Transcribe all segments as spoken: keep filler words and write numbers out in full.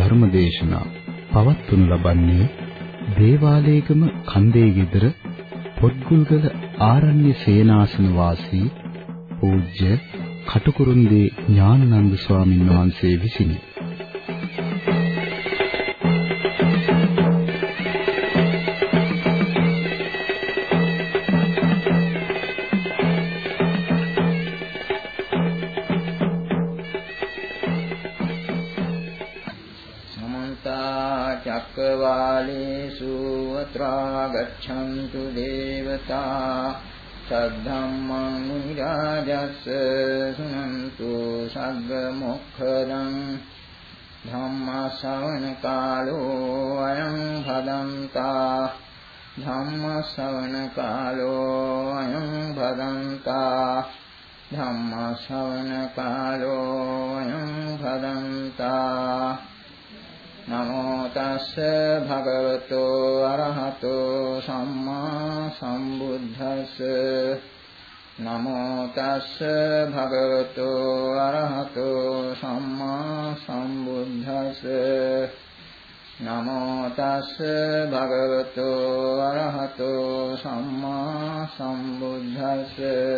ධර්ම දේශනා පවත්වනු ලබන්නේ දේවාලේගම කන්දේ ගෙදර පොත්ගුල්ගල ආරණ්‍ය සේනාසන වාසී පූජ්‍ය කටුකුරුන්දී ඥානানন্দ ස්වාමීන් වහන්සේ විසිනි. චක්කවාලේසු අත්‍රා ගච්ඡන්තු දේවතා සද්ධම්මං මුනි රාජස්ස සුනන්තු සග්ග මොක්ඛදං ධම්ම ශ්‍රවණ කාලෝ අයං භදන්තා ධම්ම ශ්‍රවණ කාලෝ අයං භදන්තා ධම්ම ශ්‍රවණ කාලෝ අයං භදන්තා නමෝ තස්ස භගවතෝ අරහතෝ සම්මා සම්බුද්දස්ස නමෝ තස්ස භගවතෝ අරහතෝ සම්මා සම්බුද්දස්ස නමෝ තස්ස භගවතෝ අරහතෝ සම්මා සම්බුද්දස්ස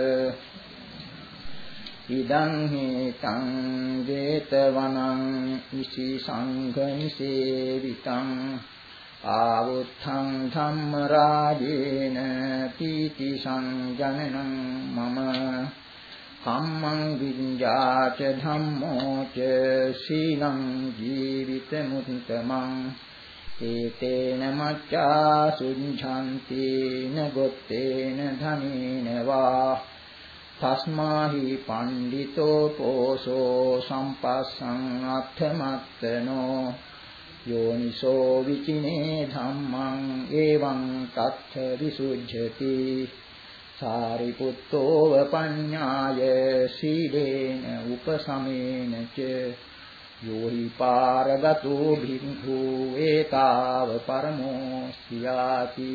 ඉදං හේතං 제තවනං ඉසි සංඝනිසේවිතං ආවුත්තං ධම්ම රාජේන පීති සංජනනං මම කම්මං විඤ්ඤාච ධම්මෝ ච සීලං ජීවිත මුත්තමං ඒතේන මච්ඡා සුඤ්ඡන්ති නගොත්තේන ධනේන වා තස්මාහි පණ්ඩිතෝ පෝසෝ සම්පස්සං අත්ථමත්තනෝ යෝනිසෝ විචිනේ ධම්මං එවං තත්ථ විසුජ්ජති සාරිපුත්තෝ පඤ්ඤාය සීලේන උපසමේන ච යෝහි පාරගතෝ භික්ඛු ඒතාව පරමෝ සියාති.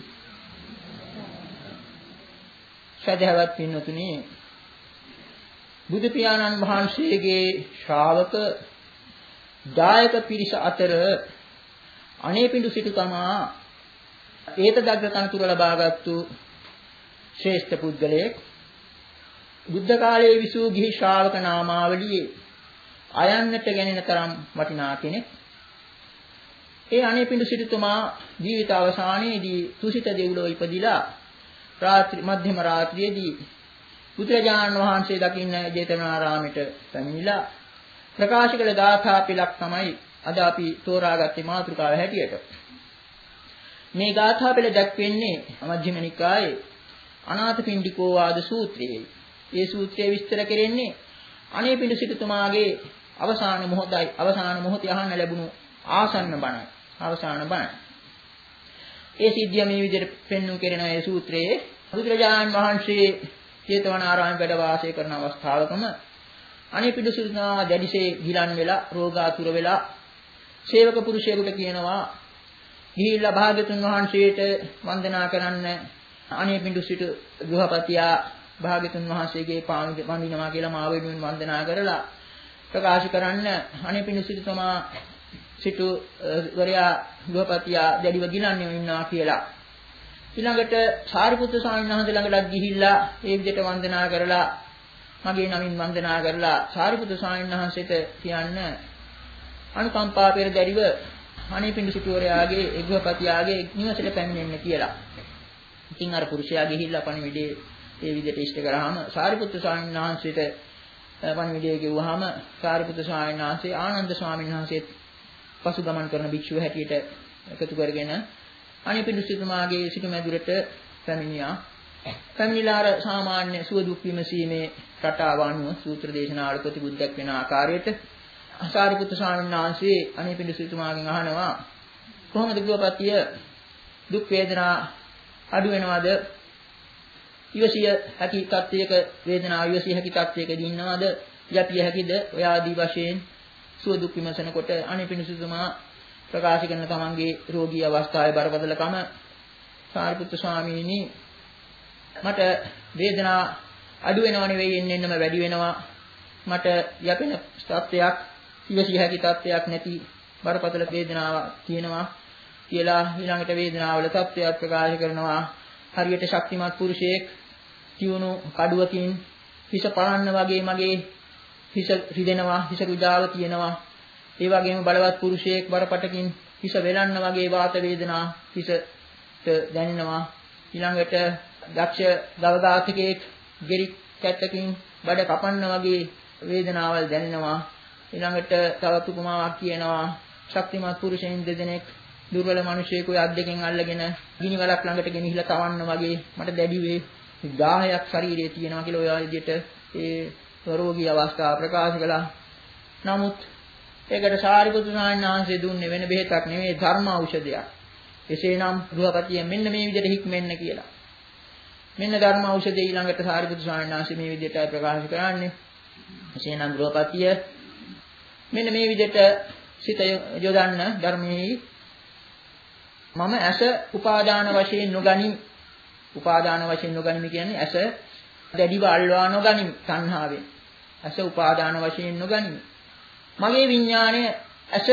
සදහවත් පින්වතුනි, බුදු පියාණන් වහන්සේගේ ශ්‍රාවක දායක පිරිස අතර අනේපිඬු සිටුතුමා ඒතදග්ග තනතුර ලබාගත්තු ශ්‍රේෂ්ඨ පුද්ගලයෙක්. බුද්ධ කාලයේ විසූ ගිහි ශ්‍රාවක නාමාවලියේ අයන්නට ගැනෙන තරම් වටිනා කෙනෙක්. ඒ අනේපිඬු සිටුතුමා ජීවිත අවසානයේදී තුසිත දෙව්ලොව ඉපදිලා රාත්‍රී මධ්‍යම රාත්‍රියේදී බුදුරජාණන් වහන්සේ දකින්න ජේතවනාරාමයට පැමිණිලා ප්‍රකාශ කළ ගාථා පිළක් තමයි අද අපි තෝරාගත්තේ මාතෘකාව හැටියට. මේ ගාථා පිළ දැක්වෙන්නේ මජ්ක්‍ධිම නිකායේ අනාථපිණ්ඩිකෝ වාද සූත්‍රයේ. මේ සූත්‍රයේ විස්තර කෙරෙන්නේ අනේපිඬු සිටුතුමාගේ අවසාන මොහොතයි අවසාන මොහොතේ අහන්න ලැබුණු ආසන්න බණ අවසාන බණ. ඒ සිද්ධිය මේ විදිහට පෙන්වු කෙරෙන ඒ සූත්‍රයේ බුදුරජාණන් වහන්සේ ජේතවනාරාමයේ වැඩ වාසය කරන අවස්ථාවකම අනේපිඬු සිටුතුමා දැඩිසේ ගිලන් වෙලා රෝගාතුර වෙලා සේවක පුරුෂයෙකුට කියනවා ගිහිල්ලා භාග්‍යතුන් වහන්සේට වන්දනා කරන්න. අනේපිඬු සිටු ගෘහපතියා භාග්‍යතුන් වහන්සේගේ පාණි වඳිනවා කියලා මාව වෙනුවෙන් වන්දනා කරලා ප්‍රකාශ කරන්න අනේපිඬු සිටුතුමා සිටු වරයා ගෘහපතියා දැඩිව ගිලන්නේ ඉන්නවා කියලා. ඊළඟට සාරිපුත්‍ර ස්වාමීන් වහන්සේ ළඟට ගිහිල්ලා ඒ විදිහට වන්දනා කරලා මගේ නමින් වන්දනා කරලා සාරිපුත්‍ර ස්වාමීන් වහන්සේට කියන්න අනුකම්පා පෙරදැරිව අනේපිඬු සිටුවරයාගේ ඒ ගෘහපතියාගේ නිවසට පැමිණෙන්න කියලා. ඉතින් අර පුරුෂයා ගිහිල්ලා පණිවිඩේ ඒ විදිහට ඉෂ්ට කරාම සාරිපුත්‍ර ස්වාමීන් වහන්සේට පණිවිඩය කිව්වහම සාරිපුත්‍ර ස්වාමීන් වහන්සේ ආනන්ද ස්වාමීන් වහන්සේත් පසු ගමන් කරන භික්ෂුව හැටියට එකතු කරගෙන අනේපිඬු සිටුමාගේ සිටුමැදුරට පැමිණියා. පැමිණිලා අර සාමාන්‍ය සුව දුක් විමසීමේ රටාව අනුව සූත්‍ර දේශනාවල ප්‍රතිබුද්ධක් වෙන ආකාරයට සාරිපුත්‍ර ස්වාමීන් වහන්සේ අනේපිඬු සිටුමාගෙන් අහනවා කොහොමද ගෘහපතිය දුක් වේදනා අඩු වෙනවද? ඉවසිය හැකි තත්ත්වයක වේදනාව ඉවසිය හැකි තත්ත්වයකදී ඉන්නවද? යපිය හැකිද? ඔය ආදී වශයෙන් සුව දුක් විමසනකොට අනේපිඬු සිටුමා ප්‍රකාශ කරන තමන්ගේ රෝගී අවස්ථාවේ බරපතලකම සාරිපුත්‍ර ස්වාමීනි මට වේදනා අඩු වෙනව නෙවෙයි එන්න එන්නම වැඩි වෙනවා. මට යැපෙන තත්ත්වයක් ඉවසිය හැකි තත්ත්වයක් නැති බරපතල වේදනාවක් තියෙනවා කියලා ඊළඟට වේදනාවල තත්ත්වයක් ප්‍රකාශ කරනවා. හරියට ශක්තිමත් පුරුෂයෙක් තියුණු කඩුවකින් හිස පරන්න වගේ මගේ හිස රිදෙනවා, හිස රුජාව තියෙනවා. ඒ වගේම බලවත් පුරුෂයෙක් බරපතකින් හිස වෙලන්න වගේ වාත වේදනා හිසට දැනෙනවා. ඊළඟට දක්ෂ ගවඝාතකයෙක් ගෙරි කැටකින් බඩ කපන්න වගේ වේදනාවල් දැනෙනවා. ඊළඟට තවත් උපමාවක් කියනවා. ශක්තිමත් පුරුෂයන් දෙදෙනෙක් දුර්වල මිනිසෙකුගේ අත් දෙකෙන් අල්ලගෙන ගිනි වලක් ළඟට ගෙනහිලා තවන්න වගේ මට දැඩි වේ දහයක් ශරීරයේ තියෙනවා කියලා ඔය විදිහට ඒ රෝගී අවස්ථාව ප්‍රකාශ කළා. නමුත් ඒකට සාරිපුත්‍ර ස්වාමීන් වහන්සේ දුන්නේ වෙන බෙහෙතක් නෙවෙයි ධර්ම ඖෂධයක්. එසේනම් ගෘහපතිය මෙන්න මේ විදිහට හික්මෙන්න කියලා. මෙන්න ධර්ම ඖෂධය ඊළඟට සාරිපුත්‍ර ස්වාමීන් වහන්සේ මේ විදිහට ප්‍රකාශ කරන්නේ. එසේනම් ගෘහපතිය මෙන්න මේ විදිහට සිත යොදන්න ධර්මයේ මම ඇස උපාදාන වශයෙන් නොගනිමි. උපාදාන වශයෙන් නොගනිමි කියන්නේ ඇස දැඩිව අල්වා නොගනිමි තණ්හාවෙන්. ඇස උපාදාන වශයෙන් නොගනිමි. මගේ විඥාණය ඇස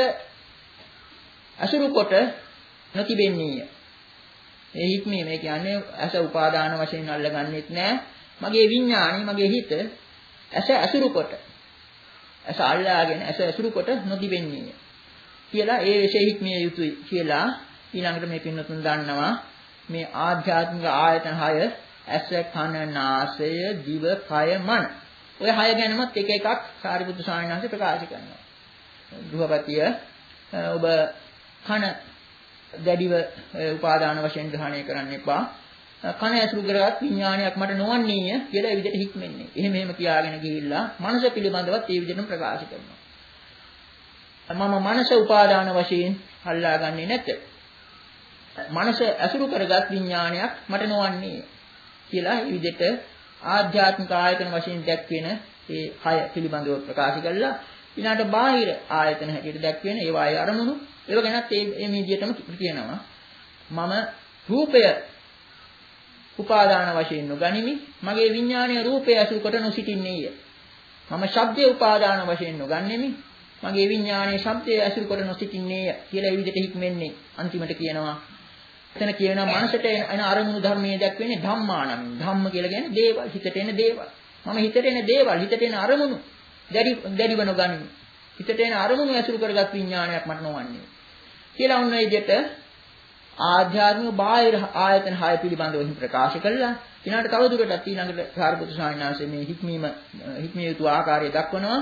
අසුරු කොට නොතිබෙන්නේය. ඒ හික්මීම ඒ කියන්නේ ඇස උපාදාන වශයෙන් අල්ලගන්නෙත් නෑ. මගේ විඥාණය මගේ හිත ඇස අසුරු කොට ඇස අල්ලාගෙන ඇස අසුරු කොට නොතිබෙන්නේය කියලා ඒ විශේෂ හික්මිය යුතුයි කියලා ඊළඟට මේ පින්නතුන් දන්නවා මේ ආධ්‍යාත්මික ආයතන හය ඇස කන නාසය දිව කය මන ඔය හය ගැනමත් එක එකක් සාරිපුත්තු ස්වාමීන් වහන්සේ ප්‍රකාශ කරනවා. ගෘහපතිය ඔබ කන දැඩිව උපාදාන වශයෙන් ග්‍රහණය කරන්න එපා. කන ඇසුරු කරගත් විඥානයක් මට නොවන්නේය කියලා ඒ විදිහට හික්මෙන්නේ. එහෙම එහෙම කියාගෙන ගිහිල්ලා මනස පිළිබඳවත් ඒ විදිහටම ප්‍රකාශ කරනවා. මම මනස උපාදාන වශයෙන් අල්ලාගන්නේ නැත. මනස ඇසුරු කරගත් විඥානයක් මට නොවන්නේය කියලා ඒ විදිහට ආධ්‍යාත්මික ආයතන වශයෙන් දැක්වෙන ඒ කය පිළිබඳව ප්‍රකාශ කළා. ඊළඟට බාහිර ආයතන හැටියට දැක්වෙන ඒවායේ අරමුණු ඒව ගැනත් මේ මේ විදිහටම කියනවා. මම රූපය උපාදාන වශයෙන් නොගනිමි. මගේ විඥානීය රූපය ඇසුරු කොට නොසිටින්නේය. මම ශබ්දයේ උපාදාන වශයෙන් නොගන්නෙමි. මගේ විඥානීය ශබ්දයේ ඇසුරු කොට නොසිටින්නේය කියලා ඒ විදිහට හික්මෙන්නේ. අන්තිමට කියනවා එතන කියනවා මනසට එන අරමුණු ධර්මයේ දැක්වෙන්නේ ධම්මානම්. ධම්ම කියලා කියන්නේ දේවල්, හිතට එන දේවල්. මම හිතට එන දේවල්, හිතට එන අරමුණු දැඩි දැඩිව නොගනිමි. හිතට එන අරමුණු ඇසුරු කරගත් විඥානයක් මට නොවන්නේ. කියලා ඔන්න ඒ විදිහට ආධ්‍යාත්මික බාහිර ආයතන හය පිළිබඳව ප්‍රකාශ කළා. ඊළඟට තවදුරටත් ඊළඟට සාරිපුත්‍ර ස්වාමීන් වහන්සේ මේ හික්මීම හික්මිය යුතු ආකාරය දක්වනවා.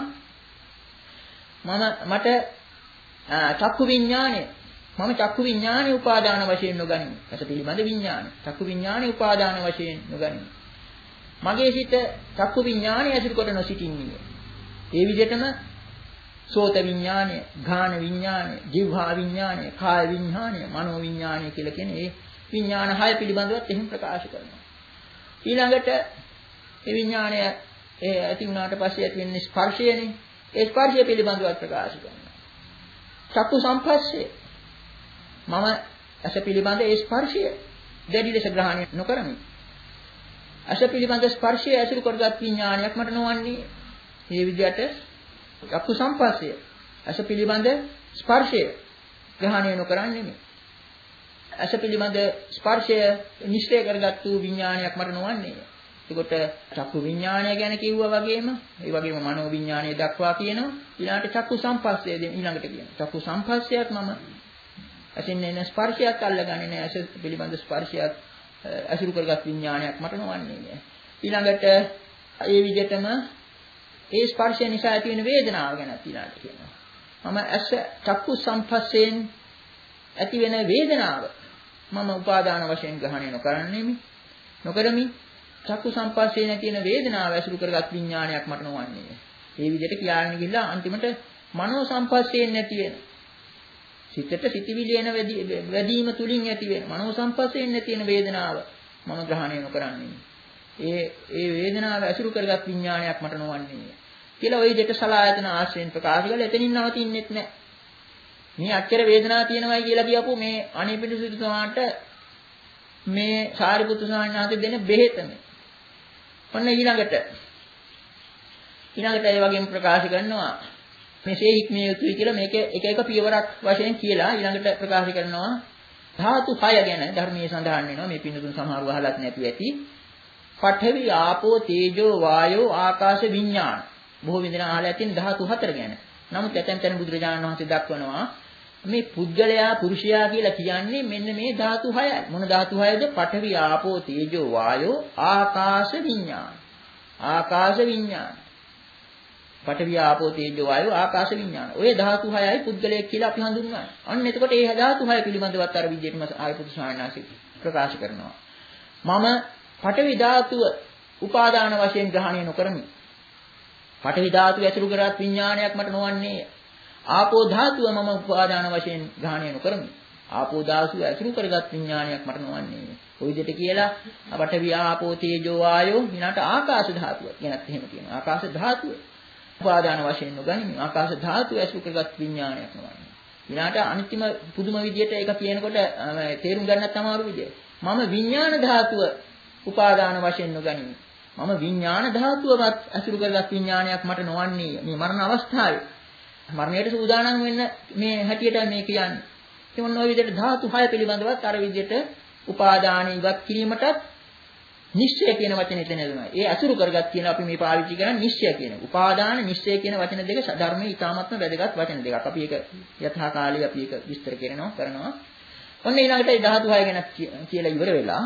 මම මට චක්කු විඥානය මම චක්කු විඥානය උපාදාන වශයෙන් නොගනිමි. ඇස පිළිබඳ විඥානය. චක්කු විඥානය උපාදාන වශයෙන් නොගනිමි. මගේ සිත චක්කු විඥානය ඇසුරු කොට නොසිටින්නේ. ඒ විදිහටම සෝත විඥානය, ඝාන විඥානය, જીවහා විඥානය, කාය විඥානය, මනෝ විඥානය කියලා කියන මේ විඥාන හය පිළිබඳවත් එහෙම ප්‍රකාශ කරනවා. ඊළඟට මේ විඥානය ඒ ඇති වුණාට පස්සේ ඇති වෙන්නේ ස්පර්ශයනේ. ඒ ස්පර්ශය පිළිබඳවත් ප්‍රකාශ කරනවා. චක්කු සම්පස්සේ මම ඇස පිළිබඳ ඒ ස්පර්ශය දැඩි ලෙස ග්‍රහණය නොකරමි. ඇස පිළිබඳ ස්පර්ශය ඇසුරු කරගත් විඥානයක් මට නොවන්නේ. මේ විදිහට චක්කු සම්පස්සය ඇස පිළිබඳ ස්පර්ශය ග්‍රහණය නොකරන්නේ නෙමෙයි. ඇස පිළිබඳ ස්පර්ශය නිශ්චය කරගත්තු විඥානයක් මට නොවන්නේ. ඒකට චක්කු විඥානය ගැන කිව්වා වගේම ඒ වගේම මනෝ විඥානය දක්වා කියනවා. ඊළඟට චක්කු සම්පස්සය ඊළඟට කියනවා. චක්කු සම්පස්සයත් මම ඇසින් එන ස්පර්ශයත් අල්ලගන්නේ නැහැ. ඇස පිළිබඳ ස්පර්ශයත් ඇසුරු කරගත් විඥානයක් මට නොවන්නේ නෑ. ඊළඟට ඒ විදිහටම ඒ ස්පර්ශය නිසා ඇති වෙන වේදනාව ගැන ඊළඟට කියනවා. මම ඇස චක්කු සම්පස්සයෙන් ඇති වෙන වේදනාව මම උපාදාන වශයෙන් ග්‍රහණය නොකරන්නේමි. නොකරමි. චක්කු සම්පස්සයෙන් ඇති වෙන වේදනාව ඇසුරු කරගත් විඥානයක් මට නොවන්නේ. මේ විදිහට කියාගෙන ගිහිල්ලා අන්තිමට මනෝ සම්පස්සයෙන් නැති වෙන සිතට සිතිවිලි එන වැඩිම තුලින් ඇති වෙන මනෝ සම්පස්සයෙන් නැති වෙන වේදනාව මම ග්‍රහණය නොකරන්නේ. ඒ ඒ වේදනාව ඇසුරු කරගත් විඥානයක් මට නොවන්නේ කියලා ওই දෙක සලආයතන ආශ්‍රයෙන් ප්‍රකාශ කළා. එතනින් නවතින්නෙත් නැහැ. මේ අච්චර වේදනාව තියෙනවයි කියලා කියපු මේ අනේපිඬු සිටුමාට මේ සාරිපුත්තු ස්වාමීන් වහන්සේ දෙන බෙහෙතම. ඔන්න ඊළඟට ඊළඟට ඒ වගේම ප්‍රකාශ කරනවා මෙසේ හික්මිය යුතුයි කියලා මේක එක එක පියවරක් වශයෙන් කියලා ඊළඟට ප්‍රකාශ කරනවා ධාතු හය ගැන ධර්මයේ සඳහන් වෙනවා මේ පින්නතුන් සමහරව අහලත් නැති ඇති. පඨවි ආපෝ තේජෝ වායෝ ආකාශ විඥාන. බොහෝ විදිහට අහලා ඇතින් ධාතු හතර ගැන. නමුත් ඇතැම් තැන බුදුරජාණන් වහන්සේ දක්වනවා මේ පුද්ගලයා පුරුෂයා කියලා කියන්නේ මෙන්න මේ ධාතු හයයි. මොන ධාතු හයද? පඨවි ආපෝ තේජෝ වායෝ ආකාශ විඥාන. ආකාශ විඥාන. පඨවි ආපෝ තේජෝ වායෝ ආකාශ විඥාන. ඔය ධාතු හයයි පුද්ගලයෙක් කියලා අපි හඳුන්වන්නේ. අන්න එතකොට මේ ධාතු හය පිළිබඳවත් අර විදිහටම ආයපුත් ස්වාමීන් ප්‍රකාශ කරනවා. මම පඨවි ධාතුව උපාදාන වශයෙන් ග්‍රහණය නොකරමි. පඨවි ධාතුව ඇසුරු කරත් විඥානයක් මට නොවන්නේ. ආපෝ ධාතුව මම උපාදාන වශයෙන් ග්‍රහණය නොකරමි. ආපෝ ධාතුව ඇසුරු කරගත් විඥානයක් මට නොවන්නේ. ඔය විදිහට කියලා පඨවි ආපෝ තේජෝ වායෝ ඊළාට ආකාශ ධාතුව ගැනත් එහෙම කියනවා. ආකාශ ධාතුව උපාදාන වශයෙන් නොගනිමි. ආකාශ ධාතුව ඇසුරු කරගත් විඥානයක් නොවන්නේ. ඊළාට අන්තිම පුදුම විදිහට ඒක කියනකොට තේරුම් ගන්නත් අමාරු විදිය. මම විඥාන ධාතුව උපාදාන වශයෙන් නොගනිමි. මම විඥාන ධාතුවවත් අසුරු කරගත් විඥානයක් මට නොවන්නේ. මේ මරණ අවස්ථාවේ මරණයට සූදානම් වෙන්න මේ හැටියට මේ කියන්නේ. ඒ මොන ඔය විදිහට ධාතු හය පිළිබඳවත් අර විදිහට උපාදාන ඉවත් කිරීමටත් නිශ්චය කියන වචනේ එතන දෙනවා. ඒ අසුරු කරගත් කියන අපි මේ පාවිච්චි කරන්නේ නිශ්චය කියන. උපාදාන නිශ්චය කියන වචන දෙක ධර්මයේ ඊටාත්ම වැදගත් වචන දෙකක්. අපි ඒක යථා කාලේ අපි ඒක විස්තර කරනවා කරනවා. ඔන්න ඊළඟට ඒ ධාතු හය ගැන කියලා ඉවර වෙලා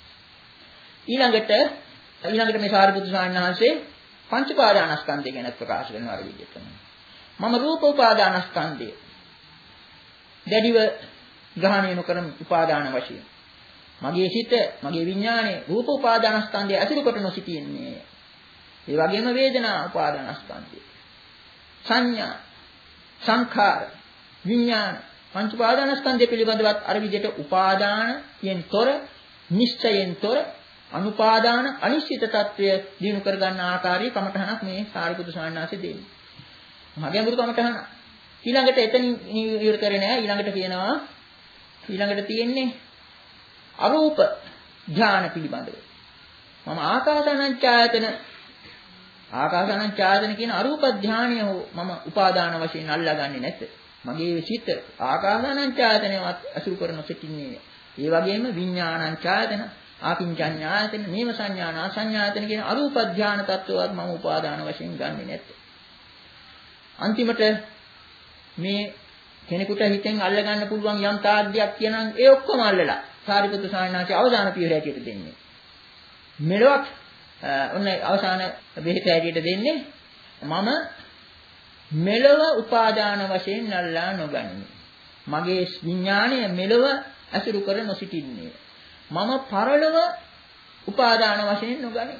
ඊළඟට ඊළඟට මේ සාරිපුත්‍ර ස්වාමීන් වහන්සේ පංච උපාදානස්කන්ධය ගැන ප්‍රකාශ කරනවා අර විදිහට. මම රූප උපාදානස්කන්ධය දැඩිව ග්‍රහණය නොකරන උපාදාන වශයෙන් මගේ සිත මගේ විඥානය රූප උපාදානස්කන්ධය ඇසුරු කොට නොසිටින්නේ. ඒ වගේම වේදනා උපාදානස්කන්ධය සංඥා සංඛාර විඥාන පංච උපාදානස්කන්ධය පිළිබඳවත් අර විදිහට උපාදානයෙන් තොර නිශ්චයෙන් තොර අනුපාදාන අනිශ්චිත తත්වය දිනු කර ගන්න ආකාරයේ කමඨහනක් මේ සාරිපුත්‍ර ස්වාමීන් වහන්සේ දෙන්නේ. මගේ අමුතු කමඨහන. ඊළඟට එතනින් ඉවර කරේ නෑ. ඊළඟට කියනවා ඊළඟට තියෙන්නේ අරූප ධානය පිළිබඳව. මම ආකාසානංචායතන ආකාසානංචායතන කියන අරූප ධානය හෝ මම උපාදාන වශයෙන් අල්ලාගන්නේ නැත. මගේ සිත ආකාසානංචායතනවත් අසුරු කරන සිටින්නේ. ඒ වගේම විඥානංචායතන ආකින්චඤ්ඤායතන නේම සංඥාන ආසඤ්ඤායතන කියන අරූප ධාන තත්වවත් මම උපාදාන වශයෙන් ගන්නෙ නැත්තේ. අන්තිමට මේ කෙනෙකුට හිතෙන් අල්ල ගන්න පුළුවන් යම් තාද්දයක් කියනනම් ඒ ඔක්කොම අල්ලලා සාරිපුත්‍ර ස්වාමීන් වහන්සේ අවසාන පියවර හැටියට දෙන්නේ. මෙලොවක් ඔන්න අවසාන බෙහෙත හැටියට දෙන්නේ මම මෙලොව උපාදාන වශයෙන් අල්ලා නොගනිමි. මගේ විඥාණය මෙලොව අසුරු කර නොසිටින්නේ. මම පරලොව උපාදාන වශයෙන් නොගනිමි.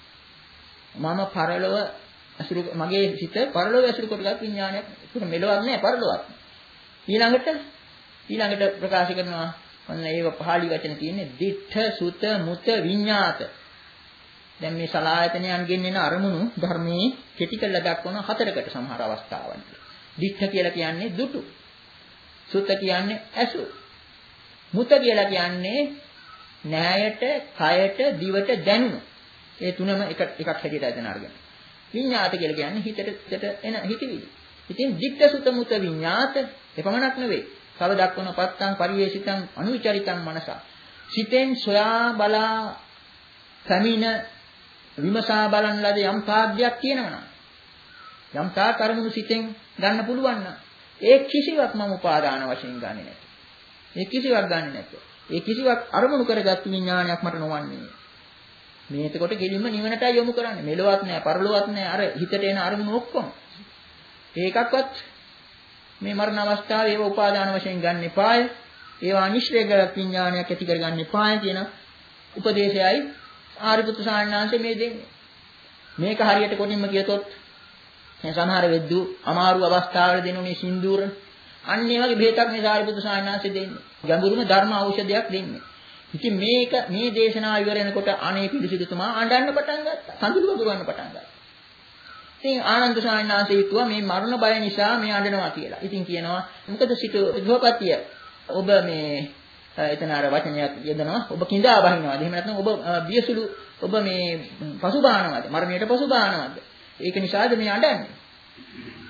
මම පරලොව අසුරු මගේ සිත පරලොව අසුරු කොටගත් විඥානයක් ඒක මෙලොවක් නෑ පරලොවක්. ඊළඟට ඊළඟට ප්‍රකාශ කරනවා ඔන්න ඒක පහළි වචන තියෙන්නේ දිඨ සුත මුත විඤ්ඤාත. දැන් මේ සලායතනයන්ගෙන් එන අරමුණු ධර්මයේ කෙටි කරලා දක්වන හතරකට සමහර අවස්ථාවන්. දිඨ කියලා කියන්නේ දුටු. සුත කියන්නේ ඇසු. මුත කියලා කියන්නේ නෑයට, කයට, දිවට දැනුම. ඒ තුනම එක එකක් හැටියට අදන අරගෙන. විඤ්ඤාත කියලා කියන්නේ හිතට එන හිතවිලි. ඉතින් දික්ක සුත මුත විඤ්ඤාත එපමණක් නෙවෙයි. කව දක්වන පත්තං පරිවේශිතං අනුචරිතං මනස. සිතෙන් සොයා බලා සමින විමසා බලන ලද යම් කාර්යයක් කියනවනම් යම් තා කර්මණු සිතෙන් ගන්න පුළුවන් නම් ඒ කිසිවක් මම උපාදාන වශයෙන් ගන්නෙ නැහැ. ඒ කිසිවක් ගන්නෙ නැහැ. ඒ කිසිවක් අරමුණු කරගත් විඥානයක් මට නොවන්නේ. මේ එතකොට කෙලින්ම නිවනටයි යොමු කරන්නේ. මෙලොවත් නැහැ, පරලොවත් නැහැ. අර හිතට එන අරමුණු ඔක්කොම. ඒකක්වත් මේ මරණ අවස්ථාවේ ඒව උපාදාන වශයෙන් ගන්න එපාය. ඒවා නිශ්චයගත විඥානයක් ඇති කරගන්න එපාය කියන උපදේශයයි ආරිපුත්තු සාන්නාංශ මේ දෙන්නේ. මේක හරියට කොටින්ම කියතොත් මේ සමහර වෙද්දු අමාරු අවස්ථාවල දෙනුනේ සින්දුර අන්න ඒ වගේ බෙහෙතක් මේ ආරිපුත්තු සාන්නාංශ දෙන්නේ. ගැඹුරුම ධර්ම ඖෂධයක් දෙන්නේ. ඉතින් මේක මේ දේශනාව ඉවර වෙනකොට අනේ පිළිසිතුමා අඬන්න පටන් ගත්තා. සඳුළු වගුරන්න පටන් ගත්තා. ඉතින් ආනන්ද සාන්නාංශ හිතුවා මේ මරණ බය නිසා මේ අඬනවා කියලා. ඉතින් කියනවා මොකද සිටු ගෘහපතිය ඔබ මේ එතන අර වචනයක් යදනවා ඔබ කිඳා බහිනවාද එහෙම නැත්නම් ඔබ බියසුළු ඔබ මේ පසුබානවාද මරණයට පසුබානවාද ඒක නිසාද මේ අඬන්නේ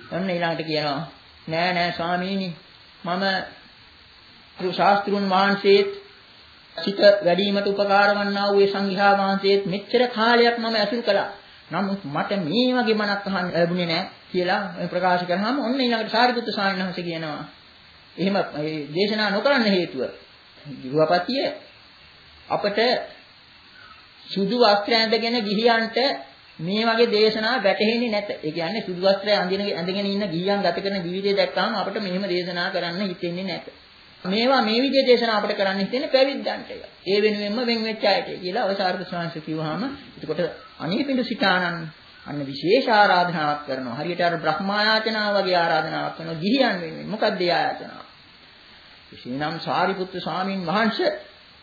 ඔන්න ඊළඟට කියනවා නෑ නෑ ස්වාමීනි මම ශාස්ත්‍රුන් වහන්සේත් සිත වැඩිවීමට උපකාර වන්නා වූ ඒ සංඝයා වහන්සේත් මෙච්චර කාලයක් මම ඇසුරු කළා. නමුත් මට මේ වගේ මනක් අහන්න ලැබුණේ නෑ කියලා ප්‍රකාශ කරාම ඔන්න ඊළඟට සාරිපුත්‍ර ස්වාමීන් වහන්සේ කියනවා එහෙම මේ දේශනා නොකරන්න හේතුව ගෘහපතිය අපට සුදු වස්ත්‍ර ඇඳගෙන ගිහියන්ට මේ වගේ දේශනා වැටහෙන්නේ නැත. ඒ කියන්නේ සුදු වස්ත්‍රය අඳින ඇඳගෙන ඉන්න ගිහියන් ගත කරන ජීවිතය දැක්කම අපට මෙහෙම දේශනා කරන්න හිතෙන්නේ නැත. මේවා මේ විදිහේ දේශනා අපට කරන්න හිතෙන්නේ පැවිද්දන්ට. ඒ වෙනුවෙන්ම වෙන් වෙච්ච අයට කියලා අවසාරක ශාංශ කිව්වහම එතකොට අනීපිඬු සිතානන් අන්න විශේෂ ආරාධනාවක් කරනවා. හරියට අර බ්‍රහ්මායාචනාව වගේ ආරාධනාවක් කරනවා ගිහියන් වෙනුවෙන්. මොකක්ද ඒ ආයාචනාව? විශේෂනම් සාරිපුත්‍ර ස්වාමීන් වහන්සේ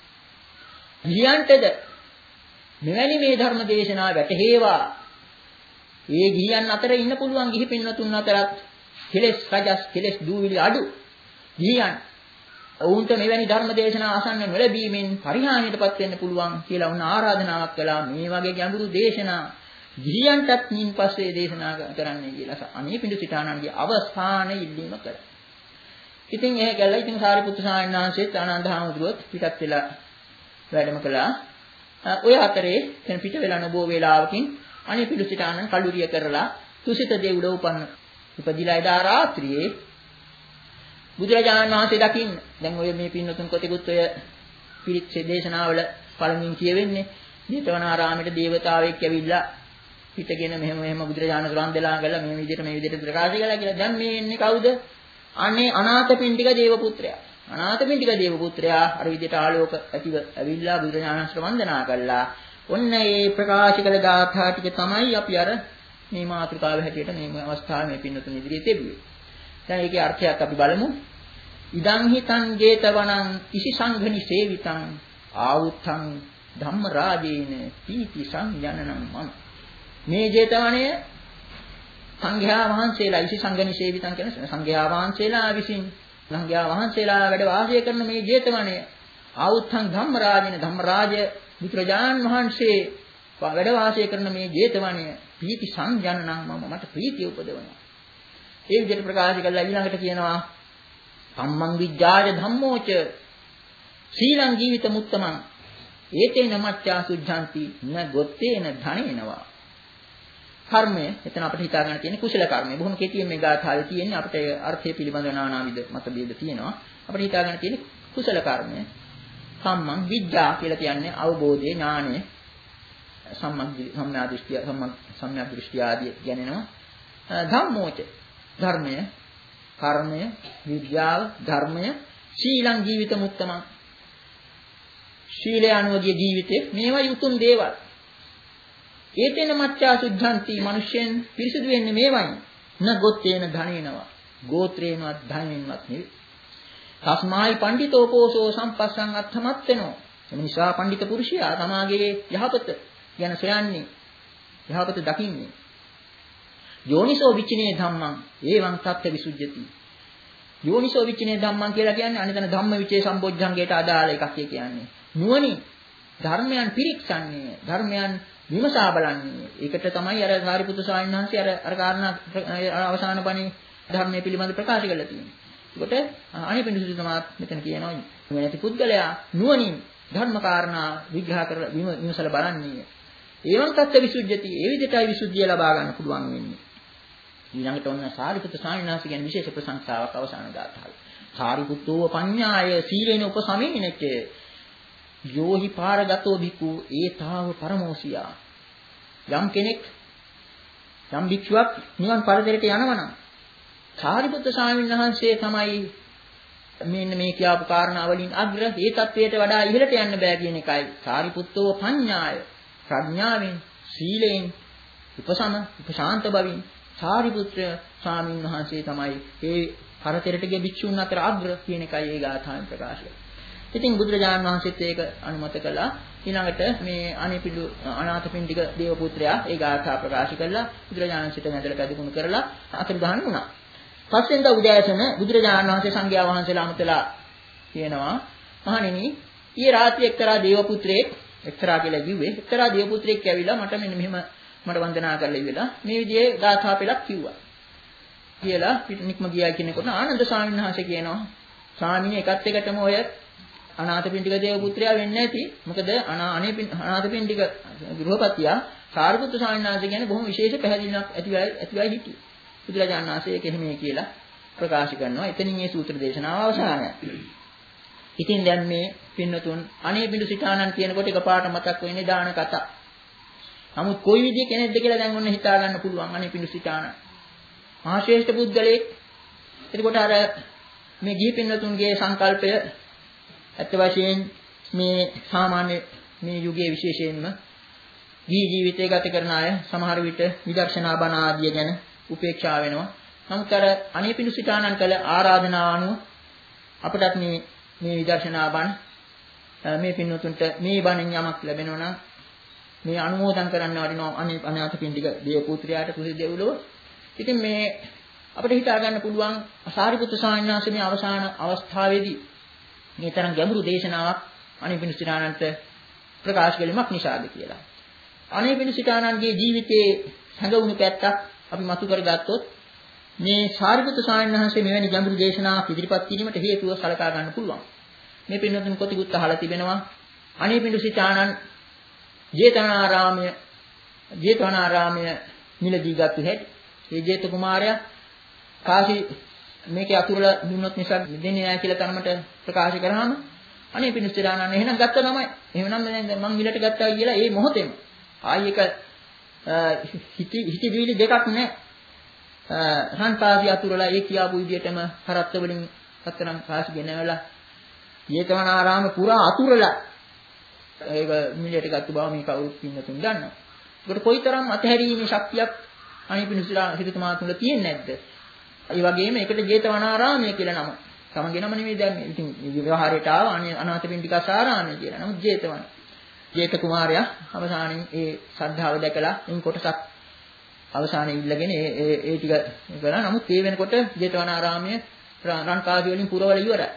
ගිහියන්ටද මෙවැනි මේ ධර්ම දේශනා වැටහෙවා. ඒ ගිහියන් අතර ඉන්න පුළුවන් ගිහි පින්වතුන් අතරත් කෙලෙස් රජස් කෙලෙස් දූවිලි අඩු ගිහියන් ඔවුන්ට මෙවැනි ධර්ම දේශනා අසන්න නොලැබීමෙන් පරිහානියටපත් වෙන්න පුළුවන් කියලා උන් ආරාධනාවක් කළා. මේ වගේ ගැඹුරු දේශනා ගිහියන්ටත් මින් පස්සේ දේශනා කරන්නයි කියලා අනීපිඬු සිතානන්ගේ අවස්ථාන ඉල්ලීම කළා. ඉතින් එහෙ කළා. ඉතින් සාරිපුත්‍ර ස්වාමීන් වහන්සේත් ආනන්ද හාමුදුරුවෝත් පිටත් වෙලා වැඩම කළා. ඔය අතරේ දැන් පිට වෙලා නොබෝ වේලාවකින් අනීපිඬු සිතානන් කලුරිය කරලා තුසිත දෙව්ඩ උපන්න. ඉපදිලා එදා රාත්‍රියේ බුදුරජාණන් වහන්සේ දකින්න. දැන් ඔය මේ පින්නතුන් කොටෙකුත් ඔය පිරිත් දේශනාවල පළමුවෙන් කියවෙන්නේ ජේතවනාරාමයේ දේවතාවෙක් ඇවිල්ලා පිටගෙන මෙහෙම මෙහෙම බුදුරජාණන් වහන්සේලා ගලා මේ විදිහට මේ විදිහට ප්‍රකාශ කළා කියලා. දැන් මේ එන්නේ කවුද? අනේ අනාථපිණ්ඩික දේව පුත්‍රයා. අනාථපිණ්ඩික දේව පුත්‍රයා අර විදිහට ආලෝක ඇතිව ඇවිල්ලා බුදුරජාණන් වහන්සේට වන්දනා කළා. ඔන්න ඒ ප්‍රකාශ කළ ගාථා ටික තමයි අපි අර මේ මාතෘකාව හැටියට මේ අවස්ථාවේ මේ පින්නතුන් ඉදිරියේ තිබුවේ. දැන් ඒකේ අර්ථයක් අපි බලමු. ඉදං හිතං ජේතවනං ඉසි සංඝනි සේවිතං ආවුත්තං ධම්ම රාජේන පීති සංජනනං මම. මේ ජේතවනය සංඝයා වහන්සේලා ඉසි සංඝනි සේවිතං කියන සංඝයා වහන්සේලා විසින් සංඝයා වහන්සේලා වැඩ වාසය කරන මේ ජේතවනය ආවුත්තං ධම්ම රාජේන ධම්ම රාජ බුදුරජාන් වහන්සේ වැඩ වාසය කරන මේ ජේතවනය පීති සංජනනං මම මට ප්‍රීතිය උපදවනවා. ඒ විදිහට ප්‍රකාශ කළා. ඊළඟට කියනවා සම්මං විජ්ජාය ධම්මෝච සීලං ජීවිත මුත්තමං ඒතේන මච්ඡා සුද්ධාන්ති න ගොත්තේන ධනේනවා. කර්මය එතන අපිට හිතා ගන්න තියෙන්නේ කුසල කර්මය. බොහොම කෙටියෙන් මේ ගාථාවේ තියෙන්නේ අපිට අර්ථය පිළිබඳව නානාවිද මතභේද තියෙනවා. අපිට හිතා ගන්න තියෙන්නේ කුසල කර්මය. සම්මං විජ්ජා කියලා කියන්නේ අවබෝධය ඥානය සම්මා සම්මා දෘෂ්ටිය සම්මා දෘෂ්ටිය ආදී කියනවා. ධම්මෝච ධර්මය කර්මය විද්‍යාව ධර්මය ශීලං ජීවිත මුත්තමං ශීලය අනුවගේ ජීවිතේ මේවා යුතුම් දේවල්. ඒතෙන මච්ඡා සුද්ධාන්ති මිනිසෙන් පිරිසුදු වෙන්නේ මේවයි. න ගොත්තේන ධනේනවා ගෝත්‍රේනවත් ධනෙන්වත් නෙවෙයි. තස්මායි පඬිතෝ පෝසෝ සම්පස්සං අත්තමත් වෙනෝ. එම නිසා පඬිත පුරුෂයා තමාගේ යහපත ගැන සොයන්නේ යහපත දකින්නේ. යෝනිසෝ විචිනේ ධම්මං ඒවං තත්ත්ව විසුද්ධියති. යෝනිසෝ විචිනේ ධම්මං කියලා කියන්නේ අනිතන ධම්ම විචේ සම්බොජ්ජංගයට අදාළ එකක් කියන්නේ. නුවණින් ධර්මයන් පිරික්සන්නේ ධර්මයන් විමසා බලන්නේ. ඒකට තමයි අර සාරිපුත්‍ර ස්වාමීන් වහන්සේ අර අර කාරණා අවසාන බණේ ධර්මයේ පිළිබඳ ප්‍රකාශ කරලා තියෙනවා. ඒකට අනිපිඬු සුදුමාත් මෙතන කියනවා නුවණැති පුද්ගලයා නුවණින් ධර්ම කාරණා විග්‍රහ කරලා විමසලා බලන්නේ. ඒවන් තත්ත්ව විසුද්ධියති. ඒ විදිහටයි විසුද්ධිය ලබා ගන්න පුළුවන් වෙන්නේ. ඊළඟට ඔන්න සාරිපුත්‍ර ස්වාමීන් වහන්සේ කියන විශේෂ ප්‍රශංසාවක් අවසාන ගාථාවයි. සාරිපුත්තෝ පඤ්ඤාය සීලේන උපසමේනච්ච යෝහි පාරගතෝ භික්ඛු ඒතාව පරමෝසියා. යම් කෙනෙක් යම් භික්ෂුවක් නිවන් පරතරයට යනවනම් සාරිපුත්‍ර ස්වාමීන් වහන්සේ තමයි මෙන්න මේ කියපු කාරණා වලින් අග්‍ර ඒ தത്വයට වඩා ඉහළට යන්න බෑ කියන එකයි. සාරිපුත්තෝ පඤ්ඤාය ප්‍රඥාවෙන් සීලෙන් උපසම උපශාන්ත බවින් සාරිපුත්‍ර ස්වාමීන් වහන්සේ තමයි ඒ පරතරයට ගිය භික්ෂුන් අතර අග්‍ර කියන එකයි ඒ ගාථාවෙන් ප්‍රකාශ කරන්නේ. ඉතින් බුදුරජාණන් වහන්සේත් ඒක අනුමත කළා. ඊළඟට මේ අනිපිඬු අනාථපිණ්ඩික දේව පුත්‍රයා ඒ ගාථා ප්‍රකාශ කළා. බුදුරජාණන් සිට නැදලා පැදුණු කරලා අතුරුදහන් වුණා. පස්වෙනිදා උදෑසන බුදුරජාණන් වහන්සේ සංඝයා වහන්සේලා අමතලා කියනවා මහණෙනි ඊයේ රාත්‍රියේ එක්තරා දේව පුත්‍රයෙක් එක්තරා කියලා කිව්වේ එක්තරා දේව පුත්‍රයෙක් ඇවිල්ලා මට මෙන්න මෙහෙම මට වන්දනා කරලා ඉවිලා මේ විදිහේ ගාථා පෙළක් කිව්වා. කියලා පිටනික්ම ගියා කියනකොට ආනන්ද ස්වාමීන් වහන්සේ කියනවා ස්වාමීනි එකත් එකටම ඔය අනාථපිණ්ඩික දේව පුත්‍රයා වෙන්නේ නැති. මොකද අනාථපිණ්ඩික ගෘහපතියා සාරිපුත්‍ර ස්වාමීන් වහන්සේ කියන්නේ බොහොම විශේෂ පැහැදිලිවක් ඇතිවයි ඇතිවයි හිටියේ. බුදුරජාණන් වහන්සේ ඒක එහෙමයි කියලා ප්‍රකාශ කරනවා. එතනින් මේ සූත්‍ර දේශනාව අවසానයි. ඉතින් දැන් මේ පින්නතුන් අනේපිඬු සිතානන් කියනකොට එකපාරට මතක් වෙන්නේ දාන කතා. නමුත් කොයි විදිහේ කෙනෙක්ද කියලා දැන් ඔන්න හිතා ගන්න පුළුවන් අනේපිඬු සිතානන්. මහා ශ්‍රේෂ්ඨ පුද්ගලෙක්. එතකොට අර මේ ගිහි පින්නතුන්ගේ සංකල්පය ඇත්ත වශයෙන් මේ සාමාන්‍ය මේ යුගයේ විශේෂයෙන්ම ගිහි ජීවිතය ගත කරන අය සමහර විට විදර්ශනා බණ ආදිය ගැන උපේක්ෂා වෙනවා. නමුත් අර අනේපිඬු සිතානන් කළ ආරාධනාව අනුව අපටත් මේ මේ විදර්ශනා බණ මේ පින්නතුන්ට මේ බණෙන් යමක් ලැබෙනවා නම් මේ අනුමෝදන් කරන්න වටිනවා අනාථපිණ්ඩික දේව පුත්‍රයාට කුසී දෙව්ලොව. ඉතින් මේ අපිට හිතා ගන්න පුළුවන් සාරිපුත්‍ර ස්වාමීන් වහන්සේ මේ අවසාන අවස්ථාවේදී මේ තරම් ගැඹුරු දේශනාවක් අනේපිඬු සිතානන්ට ප්‍රකාශ කළීමක් නිසාද කියලා. අනේපිඬු සිතානන්ගේ ජීවිතයේ හැඟවුණු පැත්තක් අපි මතු කරගත්තොත් මේ සාරිපුත්‍ර ස්වාමීන් වහන්සේ මෙවැනි ගැඹුරු දේශනාවක් ඉදිරිපත් කිරීමට හේතුව සලකා ගන්න පුළුවන්. මේ පින්නතුන් කොටිකුත් අහලා තිබෙනවා අනේපිඬු සිතානන් ජේතවනාරාමය ජේතවනාරාමය මිලදී ගත්තු හැටි. මේ ජේත කුමාරයා කාසි මේකේ අතුරුල දුන්නොත් නිසා දෙන්නේ නැහැ කියලා තරමට ප්‍රකාශ කරාම අනේපිඬු සිතානන් එහෙනම් ගත්තා තමයි. එහෙනම් දැන් මං මිලට ගත්තා කියලා ඒ මොහොතේම ආයි එක හිටි හිටි දිවිලි දෙකක් නැහැ. රන්කාසි අතුරුලා ඒ කියාපු විදිහටම හරත්ත වලින් හතරම් කාසි ගෙනවලා ජේතවනාරාම පුරා අතුරුලා ඒක මිලට ගත්ත බව මේ කවුරුත් පින්නතුන් දන්නවා. ඒකට කොයිතරම් අතහැරීමේ ශක්තියක් අනේපිඬු සිතානන් තුල තියෙන්නේ නැද්ද? ඒ වගේම ඒකට ජේතවනාරාමය කියලා නම. තමන්ගේ නම නෙමෙයි දැන් ඉතින් විවහාරයට ආව අනාථපිණ්ඩිකාසාරාමය කියලා. නමුත් ජේතවන ජේත කුමාරයා අවසානයේ ඒ ශ්‍රද්ධාව දැකලා එන් කොටසක් අවසානයේ ඉල්ලගෙන ඒ ඒ ඒ ටික කරා. නමුත් ඒ වෙනකොට ජේතවනාරාමය රන්කාසි වලින් පුරවල ඉවරයි.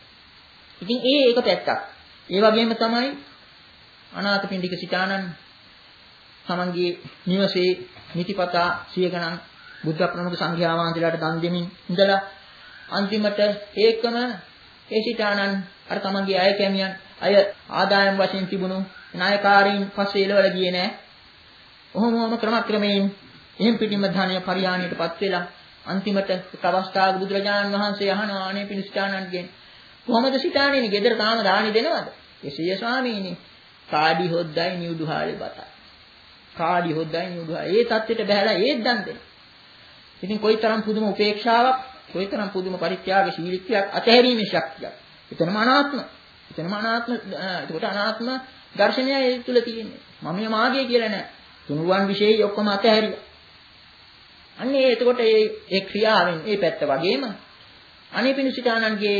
ඉතින් ඒ ඒක පැත්තක්. ඒ වගේම තමයි අනාථපිණ්ඩික සිතානන් තමන්ගේ නිවසේ නිතිපතා සිය ගණන් බුද්ධ ප්‍රමුඛ සංඝයා වහන්සේලාට දන් දෙමින් ඉඳලා අන්තිමට ඒකම ඒ සිතානන් අර තමන්ගේ අය කැමියන් අය ආදායම් වශයෙන් තිබුණු නායකාරීන් පස්සේ එළවල ගියේ නෑ. ඔහොම ඔහොම ක්‍රමක්‍රමයෙන් එහෙම් පිටින්ම ධානය පරිහානියටපත් වෙලා අන්තිමට එක් අවස්ථාවක බුදුරජාණන් වහන්සේ අහනවා අනේපිඬු සිතානන්ගෙන් කොහොමද සිතානේනි ගෙදර තාම දානි දෙනවද? එසේ ස්වාමීනි කාඩි හොද්දයි නියුදුහාලේ බතයි. කාඩි හොද්දයි නියුදුහාලේ ඒ தත්ත්වයට බහැලා ඒත් දන් දෙනවා. ඉතින් කොයිතරම් පුදුම උපේක්ෂාවක් කොයිතරම් පුදුම පරිත්‍යාගශීලීත්වයක් අතහැරීමේ ශක්තියක්. එතනම අනාත්ම. එතනම අනාත්ම. ඒකට අනාත්ම දර්ශනය ඒ තුල තියෙන්නේ. මම මාගේ කියලා නෑ. තුනුරුවන් විශේෂයි ඔක්කොම අතහැරියා. අන්නේ එතකොට මේ ඒ ක්‍රියාවෙන් ඒ පැත්ත වගේම අනේපිඬු සිතානන්ගේ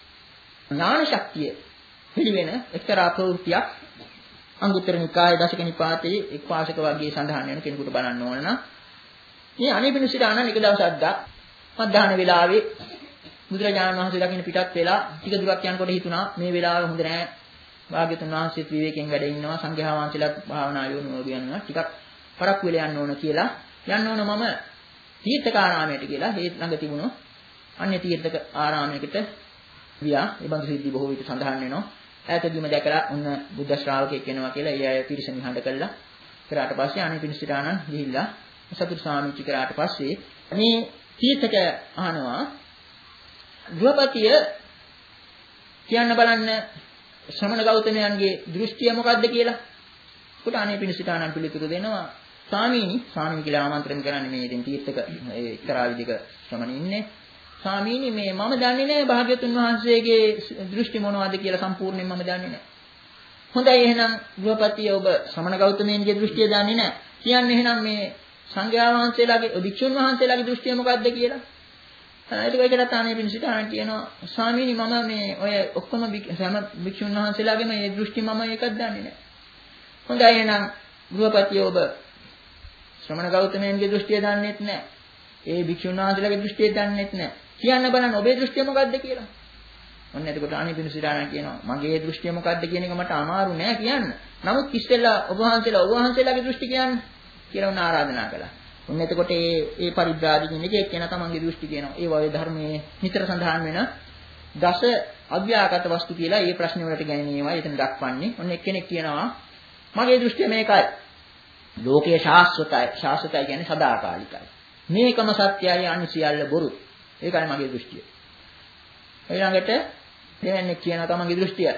ඥාන ශක්තිය පිළිවෙන එක්තරා ප්‍රවෘත්තියක් අංගුත්තර නිකායේ දශක නිපාතයේ එක් පාසක වර්ගයේ සඳහන් වෙන කෙනෙකුට බලන්න ඕන නම් මේ අනේපිඬු සිතානන් එක දවසක් දා මධ්‍යහන වෙලාවේ බුදුරජාණන් වහන්සේ දකින්න පිටත් වෙලා ටික දුරක් යනකොට හිතුණා මේ වෙලාව හොඳ නෑ. භාග්‍යතුන් වහන්සේත් විවේකයෙන් වැඩ ඉන්නවා සංඝයා වහන්සේලාත් භාවනා යොමුව යනවා ටිකක් පරක් වෙලා යන්න ඕන කියලා යන්න ඕන මම තීර්ථකාරාමයට කියලා හේත් ළඟ තිබුණු අන්‍ය තීර්ථක ආරාමයකට ගියා. ඒ බඳු සිද්ධි බොහෝ විට සඳහන් වෙනවා. ඈතදීම දැකලා ඔන්න බුද්ධ ශ්‍රාවකෙක් වෙනවා කියලා ඒ අය පිරිස නිහඬ කළා. කරාට පස්සේ අනේපිඬු සිතානන් ගිහිල්ලා සතුටු සාමිච්චි කරාට පස්සේ මේ තීර්ථක අහනවා ගෘහපතිය කියන්න බලන්න ශ්‍රමණ ගෞතමයන්ගේ දෘෂ්ටිය මොකක්ද කියලා. උට අනේපිඬු සිතානන් පිළිතුරු දෙනවා ස්වාමීනි ස්වාමීනි කියලා ආමන්ත්‍රණය කරන්නේ මේ ඉතින් තීර්ථක ඒ එක්තරා විදිහක ශ්‍රමණ ඉන්නේ. ස්වාමීනි මේ මම දන්නේ නැහැ භාග්‍යතුන් වහන්සේගේ දෘෂ්ටි මොනවද කියලා සම්පූර්ණයෙන් මම දන්නේ නැහැ. හොඳයි එහෙනම් ගෘහපතිය ඔබ ශ්‍රමණ ගෞතමයන්ගේ දෘෂ්ටිය දන්නේ නැහැ. කියන්නේ එහෙනම් මේ සංඝයා වහන්සේලාගේ භික්ෂුන් වහන්සේලාගේ දෘෂ්ටිය මොකක්ද කියලා. ඒක ඒකට අනේපිඬු සිතානන් කියනවා ස්වාමීනි මම මේ ඔය ඔක්කොම හැම භික්ෂුන් වහන්සේලාගේම මේ දෘෂ්ටි මම එකක් දන්නේ නැහැ. හොඳයි එහෙනම් ගෘහපතිය ඔබ ශ්‍රමණ ගෞතමයන්ගේ දෘෂ්ටිය දන්නේත් නැහැ. ඒ භික්ෂුන් වහන්සේලාගේ දෘෂ්ටිය දන්නේත් නැහැ. කියන්න බලන්න ඔබේ දෘෂ්ටිය මොකක්ද කියලා. ඔන්න එතකොට අනේපිඬු සිතානන් කියනවා මගේ දෘෂ්ටිය මොකක්ද කියන එක මට අමාරු නෑ කියන්න. නමුත් ඉස්සෙල්ලා ඔබ වහන්සේලා ඔබ වහන්සේලාගේ දෘෂ්ටි කියන්න කියලා උන් ආරාධනා කළා. ඔන්න එතකොට මේ මේ පරිබ්‍රාජකින් එක එක්කෙනා තමන්ගේ දෘෂ්ටි කියනවා. ඒ වගේ ධර්මයේ නිතර සඳහන් වෙන දස අභ්‍යාගත වස්තු කියලා මේ ප්‍රශ්න වලට ගැනීමයි එතන දක්වන්නේ. ඔන්න එක්කෙනෙක් කියනවා මගේ දෘෂ්ටිය මේකයි. ලෝකයේ ශාස්ත්‍රතයි. ශාස්ත්‍රතයි කියන්නේ සදාකාලිකයි. මේකම සත්‍යයයි අනිත් සියල්ල බොරු. ඒකයි මගේ දෘෂ්ටිය. ඊළඟට දෙවන්නේ කියන තමන්ගේ දෘෂ්ටිය.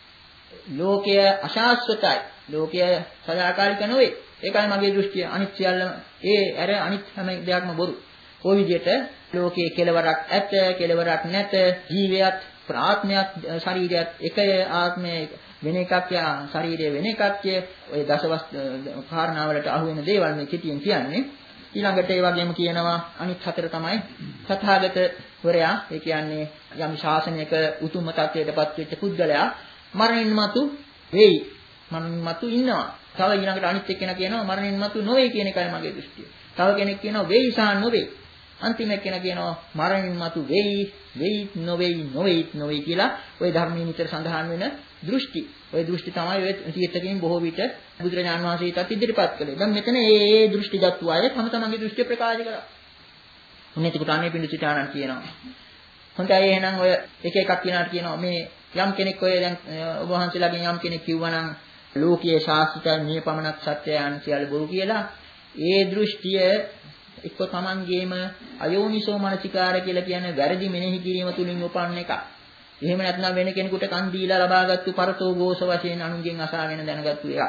ලෝකය අශාස්ත්‍රතයි. ලෝකය සදාකාලික නෙවෙයි. ඒකයි මගේ දෘෂ්ටිය. අනිත් සියල්ලම ඒ අර අනිත් හැම දෙයක්ම බොරු. ওই විදිහට ලෝකයේ කෙලවරක් ඇත, කෙලවරක් නැත. ජීවයත්, ප්‍රාත්මයක්, ශරීරයත් එකය, ආත්මය වෙන එකක් යා, ශරීරය වෙන එකක් කිය. ඔය දසවස් කාරණාවලට අහු වෙන දේවල් මේ කෙටියෙන් කියන්නේ. ඊළඟට ඒ වගේම කියනවා අනිත් හතර තමයි තථාගත වරයා. ඒ කියන්නේ යම් ශාසනයක උතුම්ම තත්වයටපත් වෙච්ච පුද්ගලයා මරණින් මතු වෙයි. මරණින් මතු ඉන්නවා. තව ඊළඟට අනිත් එක්කෙනා කියනවා මරණින් මතු නොවේ කියන එකයි මගේ දෘෂ්ටිය. තව කෙනෙක් කියනවා වෙයි සා නොවේ. අන්තිම එක්කෙනා කියනවා මරණින් මතු වෙයි, වෙයි නොවේයි, නොවේයි නොවේ කියලා ওই ධර්මයේ නිතර සඳහන් වෙන දෘෂ්ටි. ওই දෘෂ්ටි තමයි ඔය ත්‍රිත්‍යයෙන් බොහෝ විට බුදුරජාන් වහන්සේටත් ඉදිරිපත් කළේ. දැන් මෙතන මේ මේ දෘෂ්ටිගත අය තම තමන්ගේ දෘෂ්ටිය ප්‍රකාශ කරා. උන්නේ ඒකට අනේ පිඬුසිතානන් කියනවා. හොඳයි එහෙනම් ඔය එක එකක් කියනාට කියනවා මේ යම් කෙනෙක් ඔය දැන් ඔබ වහන්සේලාගෙන් යම් කෙනෙක් කිව්වනම් ලෝකීය ශාස්ත්‍රය මේ පමණක් සත්‍යයන් සියල්ල බොරු කියලා ඒ දෘෂ්ටිය එක්ක තමන්ගේම අයෝනිසෝ මනසිකාර කියලා කියන්නේ වැරදි මෙනෙහි කිරීම තුලින් උපන්න එකක්. එහෙම නැත්නම් වෙන කෙනෙකුට කන් දීලා ලබාගත්තු පරතෝ ഘോഷ වශයෙන් අනුන්ගෙන් අසාගෙන දැනගත්තු එකක්.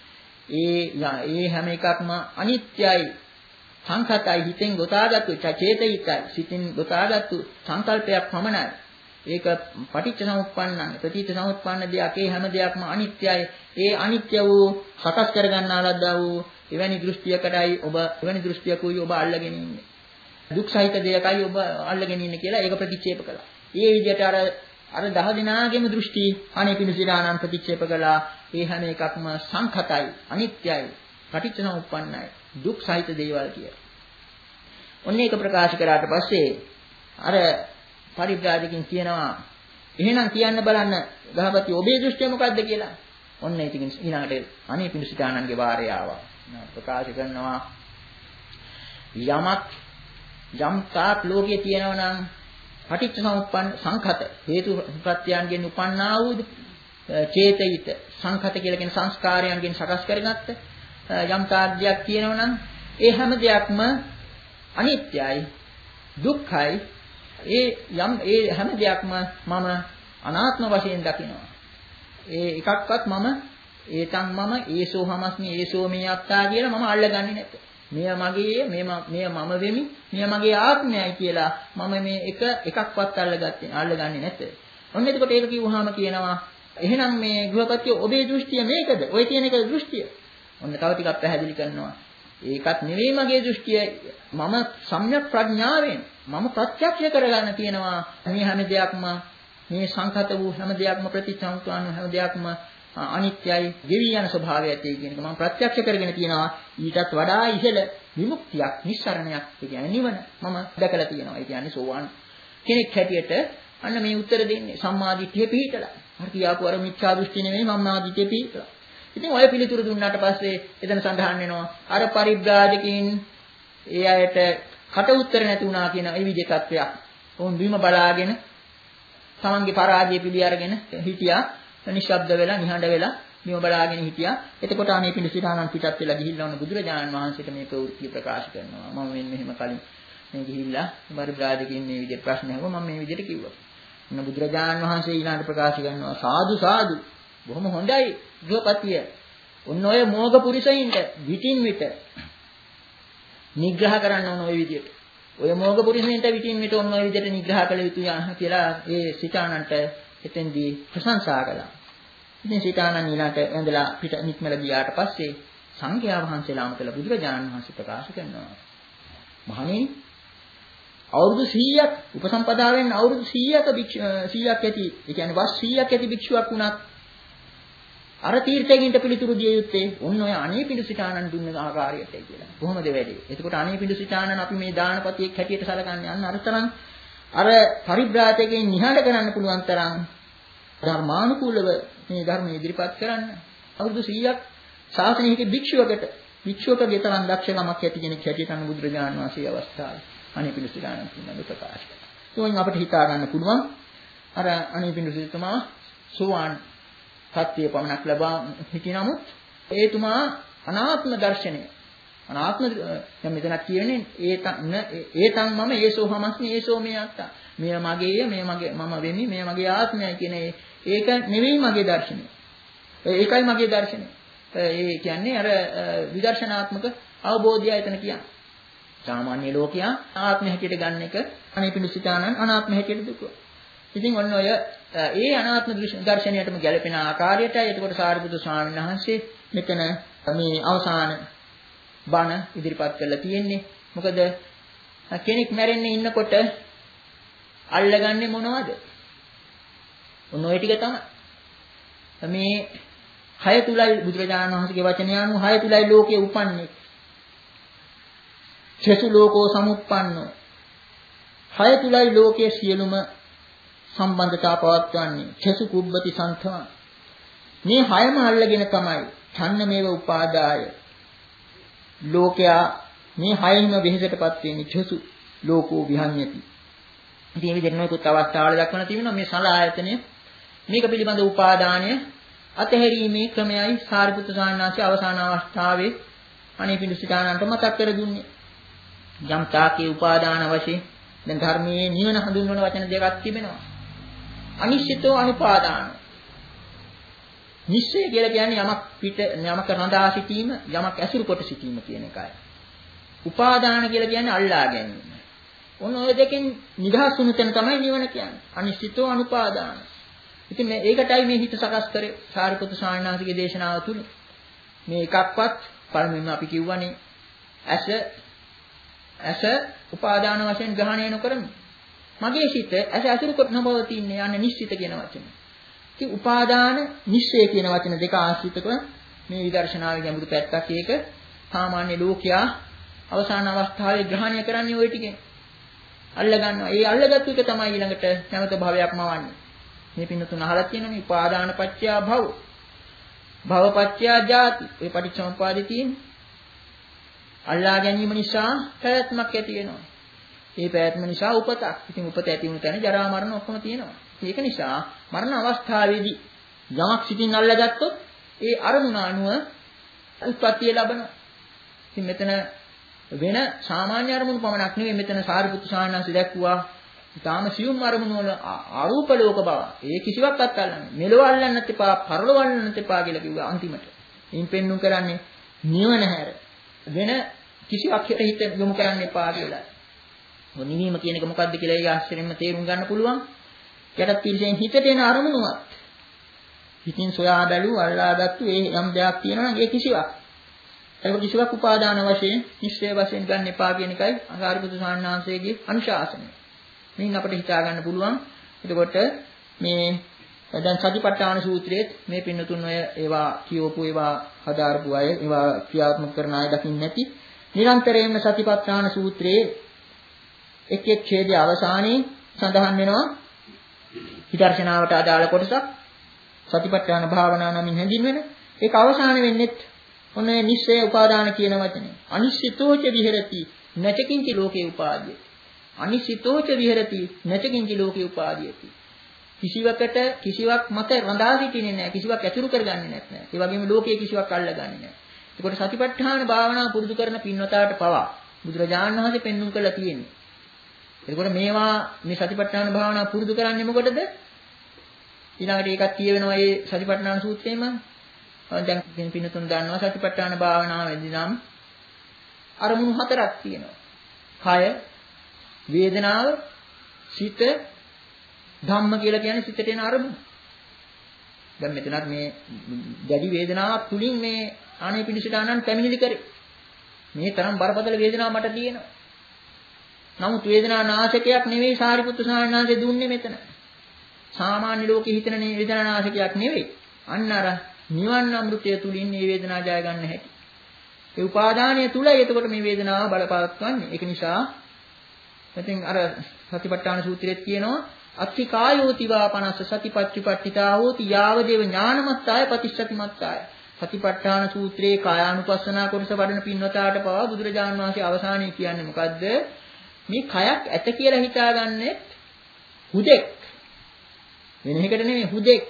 ඒ ඒ හැම එකක්ම අනිත්‍යයි, සංඛතයි, හිතෙන් ගොතාගත්තු චේතිතයි, සිතින් ගොතාගත්තු සංකල්පයක් පමණයි. ඒක පටිච්ච සමුප්පන්නං ප්‍රතිච්ච සමුප්පන්න දෙයක්. ඒ හැම දෙයක්ම අනිත්‍යයි. ඒ අනිත්‍ය වූ සකස් කරගන්නා ලද්දා වූ එවැනි දෘෂ්ටියකටයි ඔබ එවැනි දෘෂ්ටියකුයි ඔබ අල්ලගෙන ඉන්නේ. දුක් සහිත දෙයකයි ඔබ අල්ලගෙන ඉන්නේ කියලා ඒක ප්‍රතික්ෂේප කළා. ඒ විදිහට අර අර දහ දිනාගේම දෘෂ්ටි අනේ පිණිසිරානම් ප්‍රතික්ෂේප කළා. ඒ හැම එකක්ම සංඛතයි, අනිත්‍යයි, පටිච්චසමුප්පන්නයි, දුක් සහිත දේවල් කියලා. ඔන්න ඒක ප්‍රකාශ කරාට පස්සේ අර පරිබ්‍රාජකින් කියනවා එහෙනම් කියන්න බලන්න ගහපති ඔබේ දෘෂ්ටිය මොකද්ද කියලා. ඔන්න ඉතින් ඊළඟට අනේ පිණිසිරානන්ගේ වාරය ආවා. ප්‍රකාශ කරනවා යමක් යම් තාක් ලෝකයේ තියෙනවා නම් පටිච්චසමුප්පන්න සංඛත හේතු ප්‍රත්‍යයන්ගෙන් උපන්නා වූ චේතිත සංඛත කියලා කියන සංස්කාරයන්ගෙන් සකස් කරගත්ත යම් තාග්‍යයක් තියෙනවා නම් ඒ හැම දෙයක්ම අනිත්‍යයි, දුක්ඛයි. ඒ යම් ඒ හැම දෙයක්ම මම අනාත්ම වශයෙන් දකිනවා. ඒ එකක්වත් මම ඒතන් මම ඒසෝ හමස්මි ඒසෝ මේ අත්තා කියලා මම අල්ලගන්නේ නැත. මෙය මගේ මෙය මෙය මම වෙමි මෙය මගේ ආත්මයයි කියලා මම මේ එක එකක්වත් අල්ලගත්තේ අල්ලගන්නේ නැත. ඔන්න එතකොට ඒක කිව්වහම කියනවා එහෙනම් මේ ගෘහපතිය ඔබේ දෘෂ්ටිය මේකද? ඔය කියන එක දෘෂ්ටිය. ඔන්න තව ටිකක් පැහැදිලි කරනවා. ඒකත් නෙවෙයි මගේ දෘෂ්ටිය. මම සම්‍යක් ප්‍රඥාවෙන් මම ප්‍රත්‍යක්ෂ කරගන්න තියෙනවා මේ හැම දෙයක්ම මේ සංඛත වූ හැම දෙයක්ම ප්‍රතිසංස්කාරන හැම දෙයක්ම අනිත්‍යයි, ගෙවි යන ස්වභාවය ඇති කියන එක මම ප්‍රත්‍යක්ෂ කරගෙන තියෙනවා. ඊටත් වඩා ඉහළ විමුක්තියක්, නිස්සරණයක්, ඒ කියන්නේ නිවන මම දැකලා තියෙනවා. ඒ කියන්නේ සෝවාන් කෙනෙක් හැටියට අන්න මේ උත්තර දෙන්නේ සම්මාදිට්ඨිය පිහිටලා. හරි කියාපු අර මිත්‍යා දෘෂ්ටි නෙමෙයි සම්මාදිට්ඨිය පිහිටලා. ඉතින් ඔය පිළිතුරු දුන්නාට පස්සේ එතන සඳහන් වෙනවා අර පරිබ්‍රාජකින් ඒ අයට කට උත්තර නැති වුණා කියන ඒ විදිහේ තත්වයක්. උන් බිම බලාගෙන තමන්ගේ පරාජය පිළි අරගෙන හිටියා. නිශ්ශබ්ද වෙලා නිහඬ වෙලා බිම බලාගෙන හිටියා. එතකොට අනේ පිළිසිතානන් පිටත් වෙලා ගිහිල්ලා වුණ බුදුරජාණන් වහන්සේට මේ ප්‍රවෘත්ති ප්‍රකාශ කරනවා. මම මෙන්න මෙහෙම කලින් මේ ගිහිල්ලා පරිබ්‍රාජකින් මේ විදිහට ප්‍රශ්න අහුවා මම මේ විදිහට කිව්වා. මොන බුදුරජාණන් වහන්සේ ඊළඟට ප්‍රකාශ කරනවා සාදු සාදු බොහොම හොඳයි ගෘහපතිය. ඔන්න ඔය මෝග පුරිසයින්ට විටින් විට නිග්‍රහ කරන්න ඕන ඔය විදිහට. ඔය මෝග පුරිසයින්ට විටින් විට ඔන්න ඔය විදිහට නිග්‍රහ කළ යුතුය කියලා ඒ සිතානන්ට එතෙන්දී ප්‍රශංසා කළා. ඉතින් සිතානන් ඊළඟට ඇඳලා පිට නික්මලා ගියාට පස්සේ සංඝයා වහන්සේලාම කළ බුදුරජාණන් වහන්සේ ප්‍රකාශ කරනවා. මහණෙනි අවුරුදු සීයක් උපසම්පදාවෙන් අවුරුදු සීයක සීයක් ඇති, ඒ කියන්නේ වස් සීයක් ඇති භික්ෂුවක් වුණත් අර තීර්ථයකින්ට පිළිතුරු දිය යුත්තේ ඔන්න ඔය අනේ පිඬුසිතානන් දුන්න ආකාරයට කියලා. කොහොමද වෙන්නේ? එතකොට අනේ පිඬුසිතානන් අපි මේ දානපතියෙක් හැටියට සැලකන්නේ අන්න අරතරම් අර පරිබ්‍රාජකයන් නිහඬ කරන්න පුළුවන් තරම් ධර්මානුකූලව මේ ධර්ම ඉදිරිපත් කරන්න. අවුරුදු සීයක් ශාසනයේ භික්ෂුවකට වික්ෂෝපගේ තරම් දක්ෂකමක් ඇති කෙනෙක් හැටියට අනු බුදුරජාණන් වහන්සේ අවස්ථාවේ අනේ පිළිසිරාණන් පිළිබඳව ප්‍රකාශ කළා. ඒවෙන් අපිට හිතා ගන්න පුළුවන් අර අනේ පිළිසිරතුමා සෝවාන් සත්‍ය පමණක් ලබා සිටි නමුත් ඒතුමා අනාත්ම දර්ශනය අනාත්ම දැන් මෙතනක් කියන්නේ ඒතන ඒතන් මම ඒසෝ හමස්මි ඒසෝ මේ අත්තා මෙය මගේය මෙය මගේ මම වෙමි මෙය මගේ ආත්මයයි කියන ඒක නෙවෙයි මගේ දර්ශනය. ඒකයි මගේ දර්ශනය. ඒ කියන්නේ අර විදර්ශනාත්මක අවබෝධය එතන කියන්නේ. සාමාන්‍ය ලෝකයා ආත්ම හැටියට ගන්න එක අනේ පිණිසිතානන් අනාත්ම හැටියට දුකෝ. ඉතින් ඔන්න ඔය ඒ අනාත්ම දර්ශනයටම ගැලපෙන ආකාරයටයි එතකොට සාරිපුත්‍ර ස්වාමීන් වහන්සේ මෙතන මේ අවසාන බණ ඉදිරිපත් කරලා තියෙන්නේ. මොකද කෙනෙක් මැරෙන්නේ ඉන්නකොට අල්ලගන්නේ මොනවද? ඔන්න ඔය ටික තමයි. මේ හය තුලයි බුදුරජාණන් වහන්සේගේ වචනය අනුව හය තුලයි ලෝකයේ උපන්නේ. චසු ලෝකෝ සමුප්පන්නෝ. හය තුලයි ලෝකයේ සියලුම සම්බන්ධතා පවත්වන්නේ. චසු කුබ්බති සංඛා. මේ හයම අල්ලගෙන තමයි ඡන්නමේව උපාදාය. ලෝකයා මේ හයෙම වෙහෙසටපත් වෙන්නේ චසු ලෝකෝ විහඤ්ඤති. ඉතින් මේ විදිහට නොයෙකුත් අවස්ථාවල දක්වන තියෙනවා මේ සලආයතනය මේක පිළිබඳ උපාදානය අතහැරීමේ ක්‍රමයයි සාරිපුත්‍ර සාන්නාංශයේ අවසාන අවස්ථාවේ අනේ පිඬුසිතානන්ට මතක් කර දුන්නේ. යම් තාකේ උපාදාන වශයෙන් දැන් ධර්මයේ නිවන හඳුන්වන වචන දෙකක් තිබෙනවා. අනිශ්චිතෝ අනුපාදාන. නිශ්චය කියලා කියන්නේ යමක් පිට යමක රඳා සිටීම යමක් ඇසුරු කොට සිටීම කියන එකයි. උපාදාන කියලා කියන්නේ අල්ලා ගැනීම. ඔන්න ඔය දෙකෙන් නිදහස් වුණු තැන තමයි නිවන කියන්නේ. අනිශ්චිතෝ අනුපාදාන. ඉතින් මේ ඒකටයි මේ හිත සකස් කරේ සාරිපුත්‍ර ස්වාමීන් වහන්සේගේ දේශනාව තුල. මේ එකක්වත් පළමුවෙන්ම අපි කියවනේ ඇස ඇස උපාදාන වශයෙන් ග්‍රහණය නොකරමු. මගේ සිත ඇස අසුරු කොට නොබවතින්නේ යන්නේ නිශ්චිත කියන වචනේ. ඉතින් උපාදාන නිශ්චය කියන වචන දෙක ආශ්‍රිත කර මේ විදර්ශනාවේ ගැඹුරු පැත්තක් ඒක සාමාන්‍ය ලෝකයා අවසාන අවස්ථාවේ ග්‍රහණය කරන්නේ ওই ටිකෙන්. අල්ල ගන්නවා. ඒ අල්ලගත්තු එක තමයි ඊළඟට නැවත භවයක්ම වන්නේ. මේ පින්නතුන අහලා තියෙනනේ උපාදාන පත්‍ය භව. භව පත්‍ය ජාති. ඒ පටිච්චසමුප්පාදේ තියෙන්නේ. අල්ලා ගැනීම නිසා පැවැත්මක් ඇති වෙනවා. ඒ පැවැත්ම නිසා උපතක්. ඉතින් උපත ඇති වුණු තැන ජරා මරණ ඔක්කොම තියෙනවා. ඒක නිසා මරණ අවස්ථාවේදී යමක් සිටින් අල්ලගත්තොත් ඒ අරමුණ අනුව උත්පත්තිය ලබනවා. ඉතින් මෙතන වෙන සාමාන්‍ය අරමුණු පමණක් නෙවෙයි මෙතන සාරිපුත්තු ස්වාමීන් වහන්සේ දැක්වුවා. ඊටාම සියුම් අරමුණු වල ආරූප ලෝක බව. ඒ කිසිවක් අත්හල්ලන්නේ. මෙලොව අල්ලන්නත් එපා, පරලොව අල්ලන්නත් එපා කියලා කිව්වා අන්තිමට. ඉන් පෙන්눔 කරන්නේ නිවන හැර වෙන කිසිවක් හිත යොමු කරන්න එපා කියලා. මො නිවීම කියන එක මොකද්ද කියලා ඒ ආශ්‍රයෙන්ම තේරුම් ගන්න පුළුවන්. යටත් පිළිසෙන් හිතට එන අරමුණුවත් හිතින් සොයා බැලුව අල්ලාගත්තු ඒ යම් දෙයක් තියෙනවා නම් ඒ කිසිවක් ඒක කිසිවක් උපාදාන වශයෙන් නිශ්චය වශයෙන් ගන්න එපා කියන එකයි සාරිපුත්‍ර ස්වාමීන් වහන්සේගේ අනුශාසනය. මේන් අපිට හිතා ගන්න පුළුවන්. එතකොට මේ දැන් සතිපට්ඨාන සූත්‍රයේ මේ පින්නතුන් ඔය ඒවා කියවපු ඒවා හදාarpු අය ඒවා ක්‍රියාත්මක කරන අය දකින්න නැති නිරන්තරයෙන්ම සතිපට්ඨාන සූත්‍රයේ එක් එක් ඡේදයේ අවසානයේ සඳහන් වෙනවා විදර්ශනාවට අදාළ කොටසක් සතිපට්ඨාන භාවනා නමින් හැඳින්වෙන ඒක අවසාන වෙන්නේ ඔන්න නිශ්චය උපාදාන කියන වචනේ. අනිශ්චිතෝච විහෙරති නැචකින්චි ලෝකේ උපාදීය. අනිශ්චිතෝච විහෙරති නැචකින්චි ලෝකේ උපාදීයති. කිසිවකට කිසිවක් මත රඳා සිටින්නේ නැහැ. කිසිවක් ඇතුළු කරගන්නේ නැහැ. ඒ වගේම ලෝකයේ කිසිවක් අල්ලගන්නේ නැහැ. ඒකට සතිපට්ඨාන භාවනා පුරුදු කරන පින්වතාට පවා බුදුරජාණන් වහන්සේ පෙන්눔 කළා තියෙන්නේ. ඒකට මේවා මේ සතිපට්ඨාන භාවනා පුරුදු කරන්නේ මොකටද? ඊළඟට ඒකත් කියවෙනවා මේ සතිපට්ඨාන සූත්‍රයේම. දැන් පින්නතුන් දන්නවා සතිපට්ඨාන භාවනාවේදී නම් අරමුණු හතරක් තියෙනවා. කය, වේදනාව, සිත, ධම්ම කියලා කියන්නේ සිතට එන අරමුණ. දැන් මෙතනත් මේ දැඩි වේදනාවක් තුලින් මේ ආනේ පිණිසට ආනන් පැමිණිලි කරේ. මේ තරම් බරපතල වේදනාවක් මට තියෙනවා. නමුත් වේදනා නාශකයක් නෙවෙයි සාරිපුත්තු ස්වාමීන් වහන්සේ දුන්නේ මෙතන. සාමාන්‍ය ලෝකෙ හිතන නේ වේදනා නාශකයක් නෙවෙයි. අන්න අර නිවන් අමෘතය තුලින් මේ වේදනාව ජය ගන්න හැටි. ඒ උපාදානය තුලයි එතකොට මේ වේදනාව බලපවත්වන්නේ. ඒක නිසා ඉතින් අර සතිපට්ඨාන සූත්‍රයේ කියනවා අත්ති කායෝති වා පනස්ස සතිපත්චුපට්ඨිතා හෝති යාවදේව ඥානමත්තාය ප්‍රතිශතිමත්තාය. සතිපට්ඨාන සූත්‍රයේ කායානුපස්සනා කොටස වඩන පින්වතාට පවා බුදුරජාණන් වහන්සේ අවසානයේ කියන්නේ මොකද්ද? මේ කයක් ඇත කියලා හිතාගන්නේ හුදෙක්. වෙන එකකට නෙමෙයි හුදෙක්.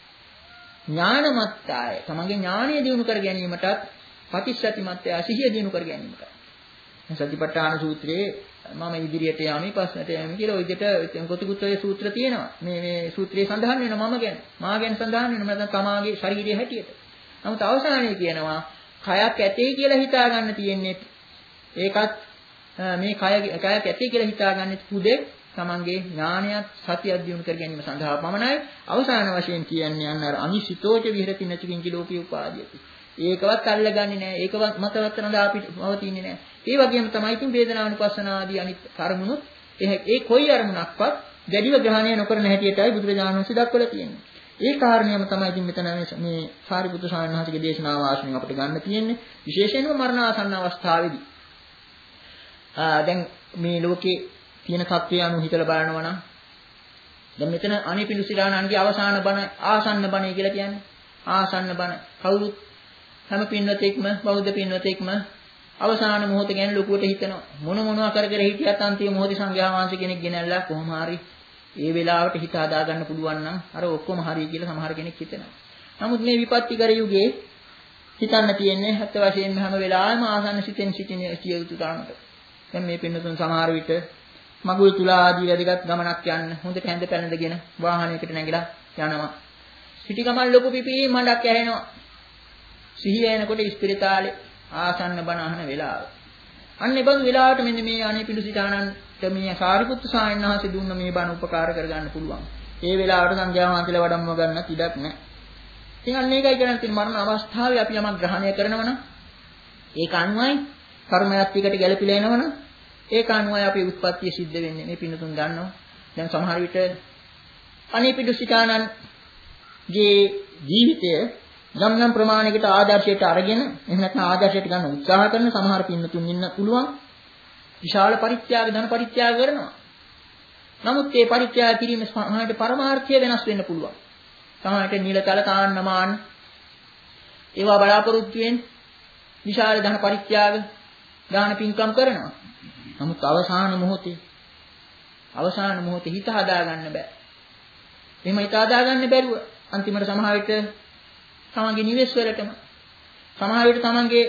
ඥානමත්තාය. තමන්ගේ ඥානය දිනු කර ගැනීමටත් පටිච්චසමුප්පාදය සිහිය දිනු කර ගැනීමට. සතිපට්ඨාන සූත්‍රයේ මම ඉදිරියට යමි පස්සට යමි කියලා ওই විදිහට කොටිකුත්තේ සූත්‍ර තියෙනවා. මේ මේ සූත්‍රයේ සඳහන් වෙනවා මම ගැන. මා ගැන සඳහන් වෙනවා නැත්නම් තමාගේ ශරීරයේ හැටියට. නමුත් අවසානයේ කියනවා කයක් ඇතේ කියලා හිතා ගන්න තියෙන්නේ. ඒකත් මේ කය කයක් ඇතේ කියලා හිතා ගන්න හුදෙක් තමන්ගේ ඥානයත් සතියක් දිනු කර ගැනීම සඳහා පමණයි. අවසාන වශයෙන් කියන්නේ අන්න අර අනිසිතෝච විහෙරති නචකින්ච ලෝකී උපාදීයති. ඒකවත් අල්ලගන්නේ නැහැ. ඒකවත් මතවත් නදා අපිට පවතින්නේ නැහැ. ඒ වගේම තමයි ඉතින් වේදනානුපස්සනා ආදී අනිත් කර්මුණුත් ඒ කොයි අරමුණක්වත් දැඩිව ග්‍රහණය නොකරන හැටියටයි බුදුරජාණන් වහන්සේ දක්වලා තියෙන්නේ. ඒ කාරණේම තමයි ඉතින් මෙතන මේ සාරිපුත්‍ර ස්වාමීන් වහන්සේගේ දේශනාව ආශ්‍රයෙන් අපිට ගන්න තියෙන්නේ. විශේෂයෙන්ම මරණාසන්න අවස්ථාවේදී. ආ දැන් මේ ලෝකේ තියෙන තත්ත්වය අනුව හිතලා බලනවා නම් දැන් මෙතන අනිපිඬුසිරාණන්ගේ අවසාන බණ ආසන්න බණයි කියලා කියන්නේ. ආසන්න බණ කවුරුත් හැම පින්වතෙක්ම බෞද්ධ පින්වතෙක්ම අවසාන මොහොත ගැන ලොකුවට හිතනවා. මොන මොනවා කර කර හිටියත් අන්තිම මොහොතේ සංඝයා වහන්සේ කෙනෙක් ගෙනල්ලා කොහොම හරි ඒ වෙලාවට හිත හදා ගන්න පුළුවන් නම් අර ඔක්කොම හරි කියලා සමහර කෙනෙක් හිතනවා. නමුත් මේ විපත්තිකර යුගයේ හිතන්න තියෙන්නේ හත් වශයෙන්ම හැම වෙලාවෙම ආසන්න සිතෙන් සිටින සියයුතු තරමට. දැන් මේ පින්නතුන් සමහර විට මගුල් තුලා ආදී වැඩිගත් ගමනක් යන්න හොඳට හැඳ පැනඳගෙන වාහනයකට නැගලා යනවා. සිටි ගමන් ලොකු පිපී මඩක් ඇහෙනවා. සිහිය එනකොට ඉස්පිරිතාලේ ආසන්න බණ අහන වෙලාව. අන්න ඒ බඳු වෙලාවට මෙන්න මේ අනිපිඬුසිතානන්ට මේ සාරිපුත්තු සායන වහන්සේ දුන්න මේ බණ උපකාර කරගන්න පුළුවන්. ඒ වෙලාවට සංඝයා වහන්සේලා වඩම්ම ගන්නත් ඉඩක් නැහැ. ඉතින් අන්න ඒකයි කරන්නේ තියෙන මරණ අවස්ථාවේ අපි යමක් ග්‍රහණය කරනවා නම් ඒක අනුවයි කර්මයක් එකට ගැළපීලා එනවනම් ඒක අනුවයි අපේ උත්පත්තිය සිද්ධ වෙන්නේ. මේ පින්නතුන් දන්නවා. දැන් සමහර විට අනිපිඬුසිතානන්ගේ ජීවිතය යම් යම් ප්‍රමාණයකට ආදර්ශයට අරගෙන එහෙම නැත්නම් ආදර්ශයට ගන්න උත්සාහ කරන සමහර පින්නතුන් ඉන්න පුළුවන්. විශාල පරිත්‍යාග ධන පරිත්‍යාග කරනවා. නමුත් මේ පරිත්‍යාග කිරීම සමහරට පරමාර්ථය වෙනස් වෙන්න පුළුවන්. සමහරට නිලතල තාන්නමාන ඒවා බලාපොරොත්තු වෙන විශාල ධන පරිත්‍යාග දාන පින්කම් කරනවා. නමුත් අවසාන මොහොතේ අවසාන මොහොතේ හිත හදා ගන්න බෑ. එහෙම හිත හදා ගන්න බැරුව අන්තිමට සමහර විට තමන්ගේ නිවෙස් වලටම සමහර විට තමන්ගේ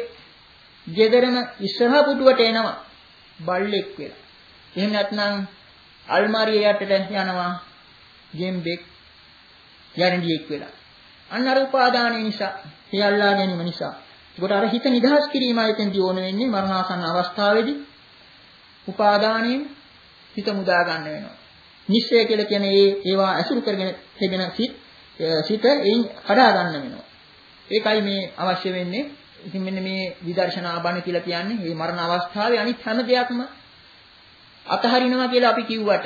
ගෙදරම ඉස්සරහ පුටුවට එනවා බල්ලෙක් වෙලා. එහෙම නැත්නම් අල්මාරිය යටට යනවා ගෙම්බෙක් යරණියෙක් වෙලා. අන්න අර උපාදානය නිසා, ඒ අල්ලා ගැනීම නිසා. ඒකට අර හිත නිදහස් කිරීමයි එතෙන්දී ඕන වෙන්නේ මරණාසන්න අවස්ථාවේදී. උපාදානයෙන් හිත මුදා ගන්න වෙනවා. නිශ්චය කියලා කියන්නේ ඒ ඒවා ඇසුරු කරගෙන තිබෙන සිත් සිත එයින් කඩා ගන්න වෙනවා. ඒකයි මේ අවශ්‍ය වෙන්නේ. ඉතින් මෙන්න මේ විදර්ශනා බණ කියලා කියන්නේ මේ මරණ අවස්ථාවේ අනිත් හැම දෙයක්ම අතහරිනවා කියලා අපි කිව්වට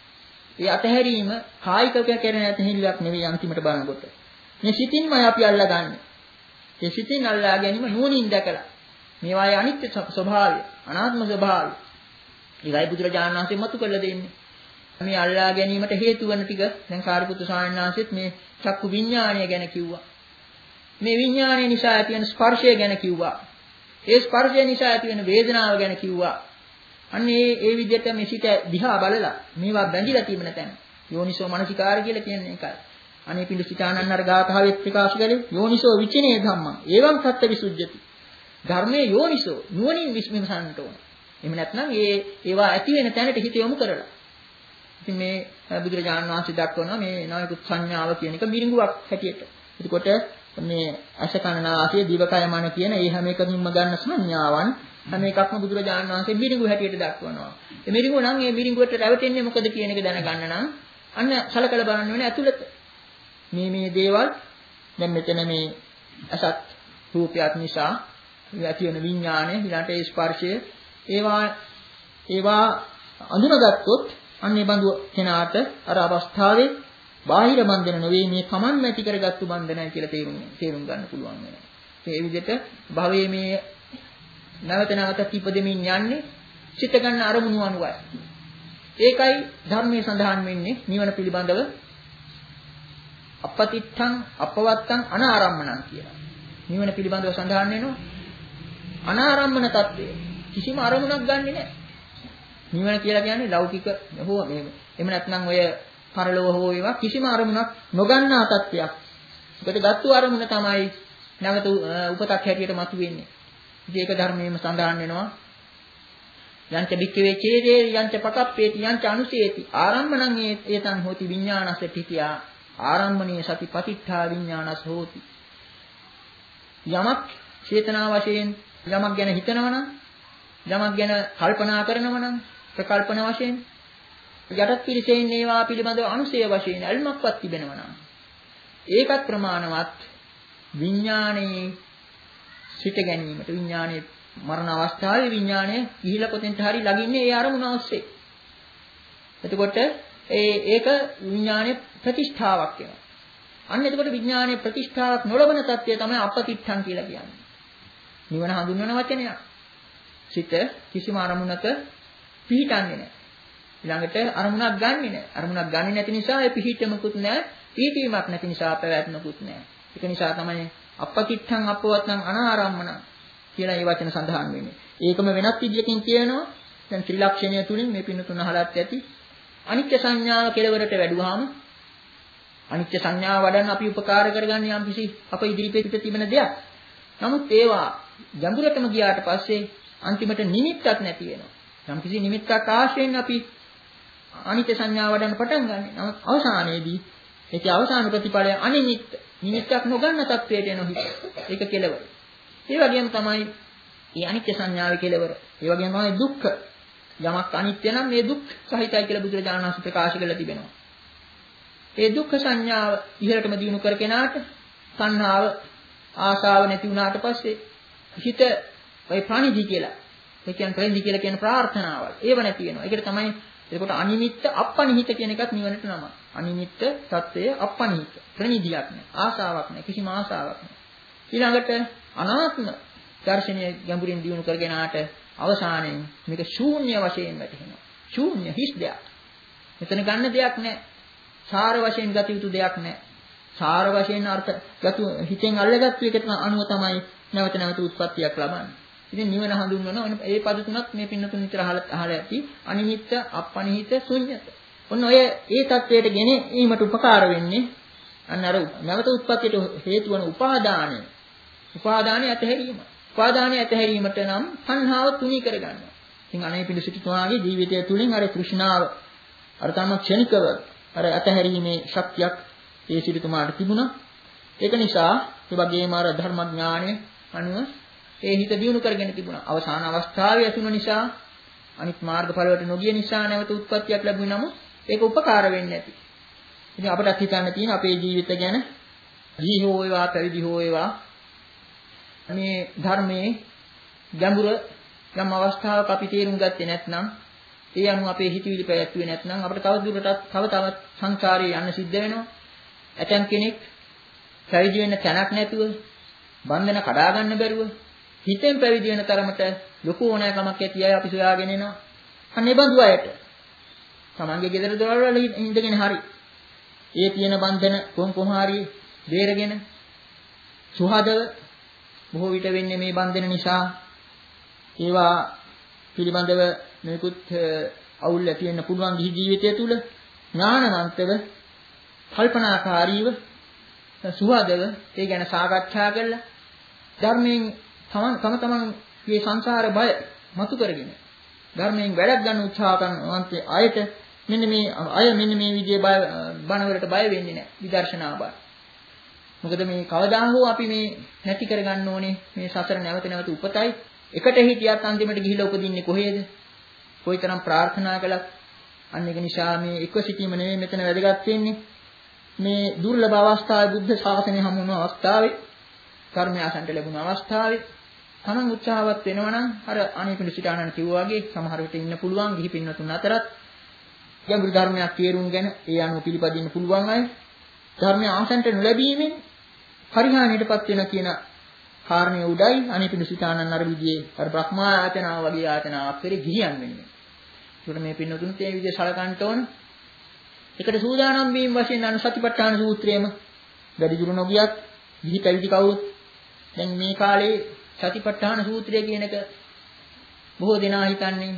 ඒ අතහැරීම කායික කරන ඇතහිල්ලක් නෙවෙයි අන්තිමට බලනකොට. මේ සිතින්මයි අපි අල්ලගන්නේ. ඒ සිතින් අල්ලා ගැනීම නුවණින් දැකලා මේවායේ අනිත්‍ය ස්වභාවය, අනාත්ම ස්වභාවය. ඒකයි බුදුරජාණන් වහන්සේ මතු කරලා දෙන්නේ. මේ අල්ලා ගැනීමට හේතු වන ටික දැන් සාරිපුත්තු ස්වාමීන් වහන්සේත් මේ චක්කු විඥාණය ගැන කිව්වා. මේ විඥාණය නිසා ඇතිවන ස්පර්ශය ගැන කිව්වා. ඒ ස්පර්ශය නිසා ඇතිවන වේදනාව ගැන කිව්වා. අන්න ඒ ඒ විදිහට මේ සිත දිහා බලලා මේවා බැඳිලා තිබෙන තැන යෝනිසෝ මනසිකාර කියලා කියන්නේ ඒකයි. අනේ පිඬුසිතානන් අර ගාථාවෙත් ප්‍රකාශ කළේ යෝනිසෝ විචිනේ ධම්මං. ඒවං සත්‍ය විසුද්ධියති. ධර්මයේ යෝනිසෝ නුවණින් විශ්මසන්නට ඕන. එහෙම නැත්නම් ඒ ඒවා ඇති වෙන තැනට හිත යොමු කරලා. ඉතින් මේ බුදුරජාණන් වහන්සේ දක්වනවා මේ නායකුත් සංඥාව කියන එක මිරිඟුවක් හැටියට. එතකොට මේ අශ කන නාසය දිවකය මන කියන ඒ හැම එකකින්ම ගන්න සංඥාවන් හැම එකක්ම බුදුරජාණන් වහන්සේ මිරිඟු හැටියට දක්වනවා. මේ මිරිඟුව නම් මේ මිරිඟුවට රැවටෙන්නේ මොකද කියන එක දැනගන්න නම් අන්න සලකලා බලන්න වෙන ඇතුළත මේ මේ දේවල් දැන් මෙතන මේ අසත් රූපයක් නිසා ඇති වෙන විඥානය ඊළඟට ඒ ස්පර්ශය ඒවා ඒවා අඳුනගත්තොත් අන්නේ බඳු කෙනාට අර අවස්ථාවේ බාහිර බන්ධන නෙවෙයි මේ කමන්න ඇති කරගත්තු බන්ධනයි කියලා තේරුම් තේරුම් ගන්න පුළුවන් වෙනවා. ඒ විදිහට භවයේ මේ නැවත නැවත ඉපදෙමින් යන්නේ චිත්ත ගන්න අරමුණු අනුවයි. ඒකයි ධර්මයේ සඳහන් වෙන්නේ නිවන පිළිබඳව අපතිත්තං අපවත්තං අනාරම්මණං කියලා. නිවන පිළිබඳව සඳහන් වෙනවා. අනාරම්මන తත්වය. කිසිම අරමුණක් ගන්නෙ නැහැ. නිවන කියලා කියන්නේ ලෞකික හෝ මේ එහෙම නැත්නම් ඔය පරලෝක හෝ ඒවා කිසිම අරමුණක් නොගන්නා තත්ත්වයක්. ඒකට ගත්තු අරමුණ තමයි නැවත උපතක් හැටියට මතුවෙන්නේ. ඉතින් ඒක ධර්මයේම සඳහන් වෙනවා. යංච බික්කවේ චේදේ යංච පකප්පේති යංච අනුසේති ආරම්මණං ඒතං හෝති විඥානස්ස පිටියා ආරම්මණීය සති පතිත්ථා විඥානස් හෝති. යමක් චේතනා වශයෙන් යමක් ගැන හිතනවා නම් යමක් ගැන කල්පනා කරනවා නම් ප්‍රකල්පන වශයෙන් යටත් පිළිසෙන් ඒවා පිළිබඳව අනුසය වශයෙන් අල්මක්වත් තිබෙනවා නම් ඒකත් ප්‍රමාණවත් විඥානයේ සිට ගැනීමට විඥානයේ මරණ අවස්ථාවේ විඥානය ගිහිලා කොතෙන්ට හරි ළඟින්නේ ඒ අරමුණ ඔස්සේ. එතකොට ඒ ඒක විඥානයේ ප්‍රතිෂ්ඨාවක් වෙනවා. අන්න එතකොට විඥානයේ ප්‍රතිෂ්ඨාවක් නොලබන තත්ත්වය තමයි අපතිත්තං කියලා කියන්නේ. නිවන හඳුන්වන වචනයක්. සිත කිසිම අරමුණක පිහිටන්නේ නැහැ. ඊළඟට අරමුණක් ගන්නෙ නැහැ. අරමුණක් ගන්නෙ නැති නිසා ඒ පිහිටමකුත් නැහැ. පිහිටීමක් නැති නිසා පැවැත්මකුත් නැහැ. ඒක නිසා තමයි අපතිත්තං අපවත්නම් අනාරම්මන කියලා මේ වචන සඳහන් වෙන්නේ. ඒකම වෙනත් විදියකින් කියනවා. දැන් ත්‍රිලක්ෂණය තුලින් මේ පින්නතුන අහලත් ඇති. අනිත්‍ය සංඥාව කෙලවරට වැඩුවාම අනිත්‍ය සංඥාව වඩන්න අපි උපකාර කරගන්නේ යම් කිසි අප ඉදිරිපිට තිබෙන දෙයක්. නමුත් ඒවා ගැඹුරටම ගියාට පස්සේ අන්තිමට නිමිත්තක් නැති වෙනවා. යම් කිසි නිමිත්තක් ආශ්‍රයෙන් අපි අනිත්‍ය සංඥාව වඩන්න පටන් ගන්නවා. නමුත් අවසානයේදී ඒකේ අවසාන ප්‍රතිඵලය අනිමිත්ත නිමිත්තක් නොගන්න තත්වයට එන හිත. ඒක කෙලවර. ඒ වගේම තමයි මේ අනිත්‍ය සංඥාවේ කෙලවර. ඒ වගේම තමයි දුක්ඛ. යමක් අනිත්‍ය නම් මේ දුක් සහිතයි කියලා බුදුරජාණන් වහන්සේ ප්‍රකාශ කරලා තිබෙනවා. ඒ දුක්ඛ සංඥාව ඉහළටම දිනු කර කෙනාට සංහාව ආශාව නැති වුණාට පස්සේ හිත ඔය ප්‍රණිදි කියලා. ඒ කියන්නේ ප්‍රණිදි කියලා කියන ප්‍රාර්ථනාවල්. ඒව නැති වෙනවා. ඒකට තමයි එතකොට අනිමිත්ත අපනිහිත කියන එකත් නිවනට නම. අනිමිත්ත தත්ත්වය අපනිහිත. ප්‍රණිදියක් නෑ. ආශාවක් නෑ. කිසිම ආශාවක් නෑ. ඊළඟට අනාත්ම දර්ශනය ගැඹුරින් දියුණු කරගෙන ආට අවසානයේ මේක ශූන්‍ය වශයෙන් වැටහෙනවා. ශූන්‍ය හිස් දෙයක්. මෙතන ගන්න දෙයක් නැහැ. සාර වශයෙන් ගත යුතු දෙයක් නැහැ. සාර වශයෙන් අර්ථ ගතු හිතෙන් අල්ලගත්තු එකට අනුව තමයි නැවත නැවත උත්පත්තියක් ලබන්නේ. ඉතින් නිවන හඳුන්වන ඒ පද තුනක් මේ පින්නතුන් විතර අහලා අහලා ඇති. අනිමිත්ත, අපනිහිත, ශුන්‍යත. ඔන්න ඔය ඒ தത്വයට ගෙන ඊමට උපකාර වෙන්නේ අන්න අර නැවත උත්පත්තියට හේතු වන උපාදානය. උපාදානය ඇතහැරීම. උපාදානය ඇතහැරීමට නම් සංහාව තුනී කරගන්නවා. ඉතින් අනේ පිළිසිතුමාගේ ජීවිතය තුළින් අර තෘෂ්ණාව අර තම ක්ෂණිකව අර ඇතහැරීමේ ශක්තියක් ඒ සිටුමාට තිබුණා. ඒක නිසා ඒ වගේම අර ධර්මඥානය අනුව ඒ හිත දියුණු කරගෙන තිබුණා. අවසාන අවස්ථාවේ ඇතුණ නිසා අනිත් මාර්ගඵලවලට නොගිය නිසා නැවත උත්පත්තියක් ලැබුණේ නමුත් ඒක උපකාර වෙන්නේ නැති. ඉතින් අපිටත් හිතන්න තියෙන අපේ ජීවිත ගැන ජී හෝ වේවා පැවිදි හෝ වේවා මේ ධර්මයේ ගැඹුර යම් අවස්ථාවක අපි තේරුම් ගත්තේ නැත්නම් ඒ අනුව අපේ හිතවිලි පැවැත්වුවේ නැත්නම් අපිට තව දුරටත් තව තවත් සංසාරේ යන්න සිද්ධ වෙනවා. ඇතම් කෙනෙක් පැවිදි වෙන්න තැනක් නැතුව බන්ධන කඩා ගන්න බැරුව හිතෙන් පැවිදි වෙන තරමට ලොකු ඕනෑකමක් ඇති අය අපි සොයාගෙන එනවා. අන්න ඒ බඳු අයට තමන්ගේ ගෙදර දොරවල් වල ඉඳගෙන හරි ඒ තියෙන බන්ධන කොම් කොහාරි බේරගෙන සුහදව බොහෝ විට වෙන්නේ මේ බන්ධන නිසා ඒවා පිළිබඳව මේකුත් අවුල් ඇති වෙන්න පුළුවන් ගිහි ජීවිතය තුළ ඥානවන්තව කල්පනාකාරීව සුහදව ඒ ගැන සාකච්ඡා කරලා ධර්මයෙන් තම තම තමන්ගේ සංසාර බය මතු කරගෙන ධර්මයෙන් වැඩක් ගන්න උත්සාහ කරනවන්ත අයට මෙන්න මේ අය මෙන්න මේ විදිහේ බය බණ වලට බය වෙන්නේ නැහැ විදර්ශනා බය. මොකද මේ කවදා හෝ අපි මේ නැති කරගන්න ඕනේ මේ සසර නැවත නැවත උපතයි. එකට හිටියත් අන්තිමට ගිහිලා උපදින්නේ කොහේද? කොයිතරම් ප්‍රාර්ථනා කළත් අන්න ඒක නිසා මේ එක්ව සිටීම නෙවෙයි මෙතන වැදගත් වෙන්නේ. මේ දුර්ලභ අවස්ථාවේ බුද්ධ ශාසනය හමු වුණු අවස්ථාවේ කර්මය අසන්ට ලැබුණු අවස්ථාවේ තමන් උත්සාහවත් වෙනවා නම් අර අනේපිඬු සිටානන් කිව්වා වගේ සමහර විට ඉන්න පුළුවන් ගිහි පින්වතුන් අතරත් ගැඹුරු ධර්මයක් තේරුම්ගෙන ඒ අනුව පිළිපදින්න පුළුවන් අය ධර්මය ආසන්ට නොලැබීමෙන් පරිහානියටපත් වෙන කියන කාරණේ උඩයි අනේපිඬු සිටානන් අර විදිහේ අර බ්‍රහ්මායතනාව වගේ ආයතනාවක් පෙරේ ගිහියන් වෙන්නේ. ඒකට මේ පින්වතුන් තේ විදිහේ සලකන්න ඕන. ඒකට සූදානම් වීම වශයෙන් අනු සතිපට්ඨාන සූත්‍රයේම වැඩි දුර නොගියත් ගිහි පැවිදි කවුරුත් දැන් මේ කාලේ සතිපට්ඨාන සූත්‍රය කියන එක බොහෝ දෙනා හිතන්නේ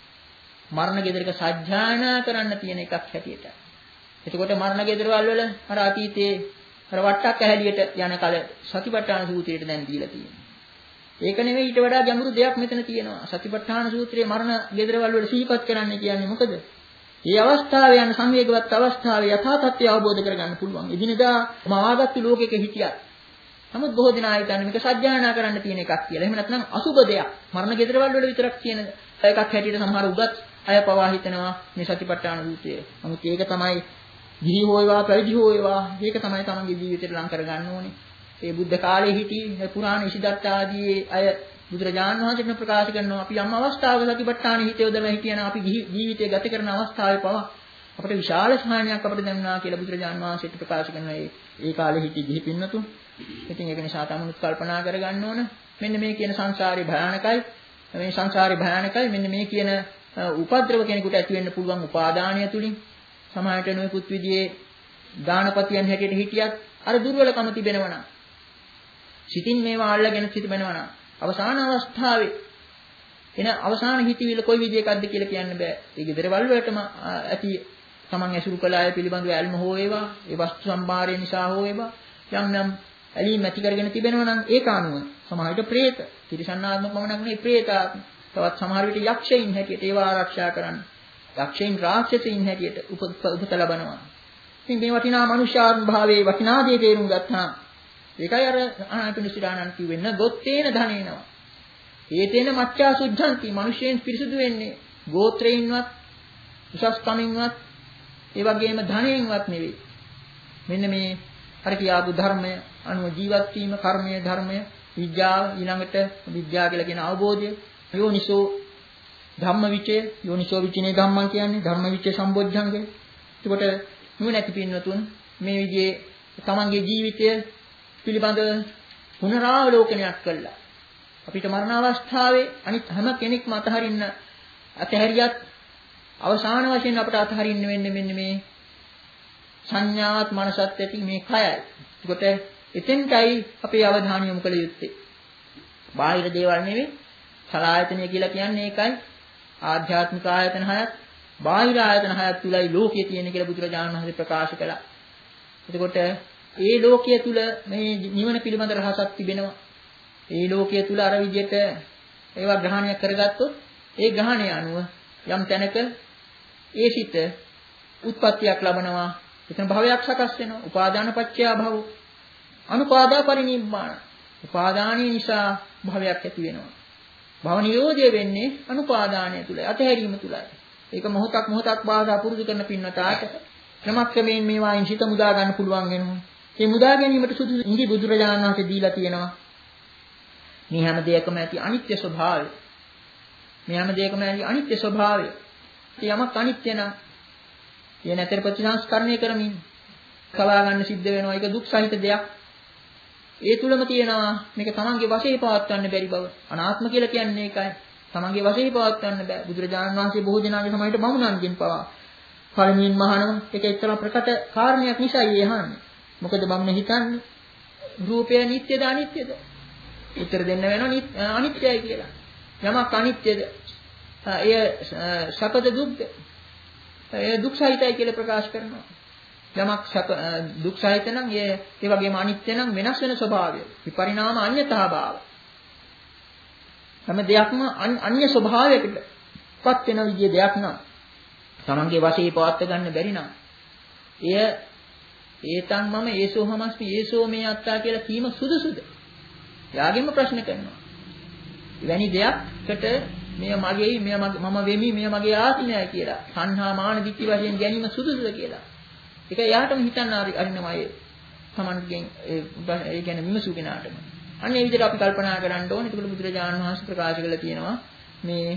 මරණ ගෙදරක සජ්ජායනා කරන්න තියෙන එකක් හැටියට. එතකොට මරණ ගෙදරවල වල අර අතීතයේ අර වට්ටක් ඇහැලියට යන කල සතිපට්ඨාන සූත්‍රයට දැන් දීලා තියෙනවා. ඒක නෙවෙයි ඊට වඩා ගැඹුරු දෙයක් මෙතන තියෙනවා. සතිපට්ඨාන සූත්‍රයේ මරණ ගෙදරවල වල සිහිපත් කරන්න කියන්නේ මොකද? මේ අවස්ථාවේ යන සංවේගවත් අවස්ථාවේ යථා තත්ත්වය අවබෝධ කරගන්න පුළුවන්. එදිනෙදා මාගත්තු ලෝකෙක හිටියත් නමුත් බොහෝ දෙනා හිතන්නේ මේක සත්‍යයනා කරන්න තියෙන එකක් කියලා. එහෙම නැත්නම් අසුබ දෙයක්. මරණ ගෙදරවල වල විතරක් කියන එකක් හැටියට සමහර උගත් අය පවා හිතනවා මේ සතිපට්ඨාන සූත්‍රය. නමුත් ඒක තමයි ගිහි හොයවා පැවිදි හොයවා මේක තමයි තමන්ගේ ජීවිතේට ලං කරගන්න ඕනේ. ඒ බුද්ධ කාලයේ හිටි පුරාණ ඉසිදත්ත ආදී අය බුදුරජාණන් වහන්සේට ප්‍රකාශ කරනවා අපි යම් අවස්ථාවක සතිපට්ඨාන හිතේ යොදලා හිටියන අපි ජීවිතය ගත කරන අවස්ථාවේ පවා අපිට විශාල සහනයක් අපිට දැනුණා කියලා බුදුරජාණන් වහන්සේට ප්‍රකාශ කරනවා. ඒ ඒ කාලේ හිටි ගිහි පින්නතුන්. ඉතින් ඒක නිසා තමනුත් කල්පනා කරගන්න ඕන. මෙන්න මේ කියන සංසාරේ භයානකයි. මේ සංසාරේ භයානකයි. මෙන්න මේ කියන උපද්‍රව කෙනෙකුට ඇති වෙන්න පුළුවන් උපාදානය තුලින් සමාහයට නොයෙකුත් විදිහේ දානපතියන් හැටියට හිටියත් අර දුර්වලකම තිබෙනවා නම් සිතින් මේවා අල්ලගෙන සිටබනවා නම් අවසාන අවස්ථාවේ එන අවසාන හිතවිල්ල කොයි විදිහකක්ද කියලා කියන්න බෑ. ඒ ගෙදරවල වලටම ඇති තමන් ඇසුරු කළ අය පිළිබඳව ඇල්ම හෝ වේවා, ඒ වස්තු සම්භාරය නිසා හෝ වේවා යම් යම් ඇලීම් ඇති කරගෙන තිබෙනවා නම් ඒක අනුව සමහර විට ප්‍රේත, තිරිසන්නාත්මක පමණක් නෙවෙයි ප්‍රේතාත්ම, තවත් සමහර විට යක්ෂයින් හැටියට ඒවා ආරක්ෂා කරන්න. යක්ෂයින් රාක්ෂසයින් හැටියට උපත ලබනවා. ඉතින් මේ වටිනා මනුෂ්‍යාත්ම භාවයේ වටිනා දේ තේරුම් ගත්තා. ඒකයි අර ආනාපානසතිරාණන් කිව්වෙන්න ගොත්තේන ධනේනවා. ඒතේන මච්ඡා සුද්ධන්ති මිනිසෙන් පිරිසුදු වෙන්නේ ගෝත්‍රයෙන්වත් උසස් කමින්වත් ඒ වගේම ධනයෙන්වත් නෙවෙයි. මෙන්න මේ අර කියාපු ධර්මය අනුව ජීවත් වීම කර්මය ධර්මය විද්‍යාව ඊළඟට විද්‍යාව කියලා කියන අවබෝධය යෝනිසෝ ධම්මවිචය යෝනිසෝ විචිනේ ධම්මං කියන්නේ ධර්මවිචය සම්බොධ්‍යංගය. ඒකට නුවණැති පින්වතුන් මේ විදිහේ තමන්ගේ ජීවිතය පිළිබඳ පුනරාවලෝකනයක් කළා. අපිට මරණ අවස්ථාවේ අනිත් හැම කෙනෙක්ම අතහරින්න අතහැරියත් අවසාන වශයෙන් අපට අතහරින්න වෙන්නේ මෙන්න මේ සංඥාත් මනසත් ඇති මේ කයයි. ඒකට එතෙන්ටයි අපේ අවධානය යොමු කළ යුත්තේ. බාහිර දේවල් නෙවෙයි. සලආයතනය කියලා කියන්නේ ඒකයි. ආධ්‍යාත්මික ආයතන හයත් බාහිර ආයතන හයත් තුලයි ලෝකයේ තියෙන කියලා බුදුරජාණන් වහන්සේ ප්‍රකාශ කළා. එතකොට ඒ ලෝකයේ තුල මේ නිවන පිළිබඳ රහසක් තිබෙනවා. ඒ ලෝකයේ තුල අර විදිහට ඒවා ග්‍රහණය කරගත්තොත් ඒ ග්‍රහණය අනුව යම් තැනක ඒ සිත උත්පත්තියක් ලබනවා. එතන භවයක් සකස් වෙනවා. උපාදාන පත්‍ය භව. අනුපාදා පරිනිබ්බාන. උපාදානයේ නිසා භවයක් ඇති වෙනවා. භව නිරෝධය වෙන්නේ අනුපාදානය තුල. අතහැරීම තුලයි. ඒක මොහොතක් මොහොතක් බාධා පුරුදු කරන පින්නතාට ක්‍රමක්‍රමයෙන් මේවායින් සිත මුදා ගන්න පුළුවන් වෙනවා. මේ මුදා ගැනීමට සුදුසු ඉඟි බුදුරජාණන් වහන්සේ දීලා තියෙනවා. මේ හැම දෙයකම ඇති අනිත්‍ය ස්වභාවය. මේ හැම දෙයකම ඇති අනිත්‍ය ස්වභාවය. යමක් අනිත්‍ය නම් ඒ නැතර ප්‍රතිසංස්කරණය කරමින් කවා ගන්න සිද්ධ වෙනවා. ඒක දුක් සහිත දෙයක්. ඒ තුලම තියෙනවා මේක තමන්ගේ වශයෙන් පවත්වන්න බැරි බව. අනාත්ම කියලා කියන්නේ ඒකයි. තමන්ගේ වශයෙන් පවත්වන්න බෑ. බුදුරජාණන් වහන්සේ බොහෝ දෙනාගේ සමහරට බමුණන්ගෙන් පවා පළමුවෙන් මහානම ඒක එක්තරා ප්‍රකට කාරණයක් නිසායි එහන්නේ. මොකද බමුණ හිතන්නේ රූපය නිට්ටයද අනිත්‍යද? උත්තර දෙන්න වෙනවා අනිත්‍යයි කියලා. යමක් අනිත්‍යද? එය සැපද දුක්ද? එය දුක් සහිතයි කියලා ප්‍රකාශ කරනවා. යමක් දුක් සහිත නම් ඒ ඒ වගේම අනිත්‍ය නම් වෙනස් වෙන ස්වභාවය. විපරිණාම අඤ්‍යතා භාව. හැම දෙයක්ම අන්‍ය ස්වභාවයකට පත් වෙන විදිය දෙයක් නම් තමන්ගේ වශයෙන් පවත් ගන්න බැරි නම් එය ඒතන් මම ඒසෝ හමස්මි ඒසෝ මේ අත්තා කියලා කීම සුදුසුද? යාගෙම ප්‍රශ්න කරනවා. එවැනි දෙයක්කට මෙය මගේයි මෙය මම වෙමි මෙය මගේ ආත්මයයි කියලා සංහා මාන දිට්ඨි වශයෙන් ගැනීම සුදුසුද කියලා. ඒක යාටම හිතන්න අරිනවා ඒ තමන්ගෙන් ඒ කියන්නේ විමසු කෙනාටම. අන්න ඒ විදිහට අපි කල්පනා කරන්න ඕනේ. ඒකවල බුදුරජාණන් වහන්සේ ප්‍රකාශ කළා තියෙනවා මේ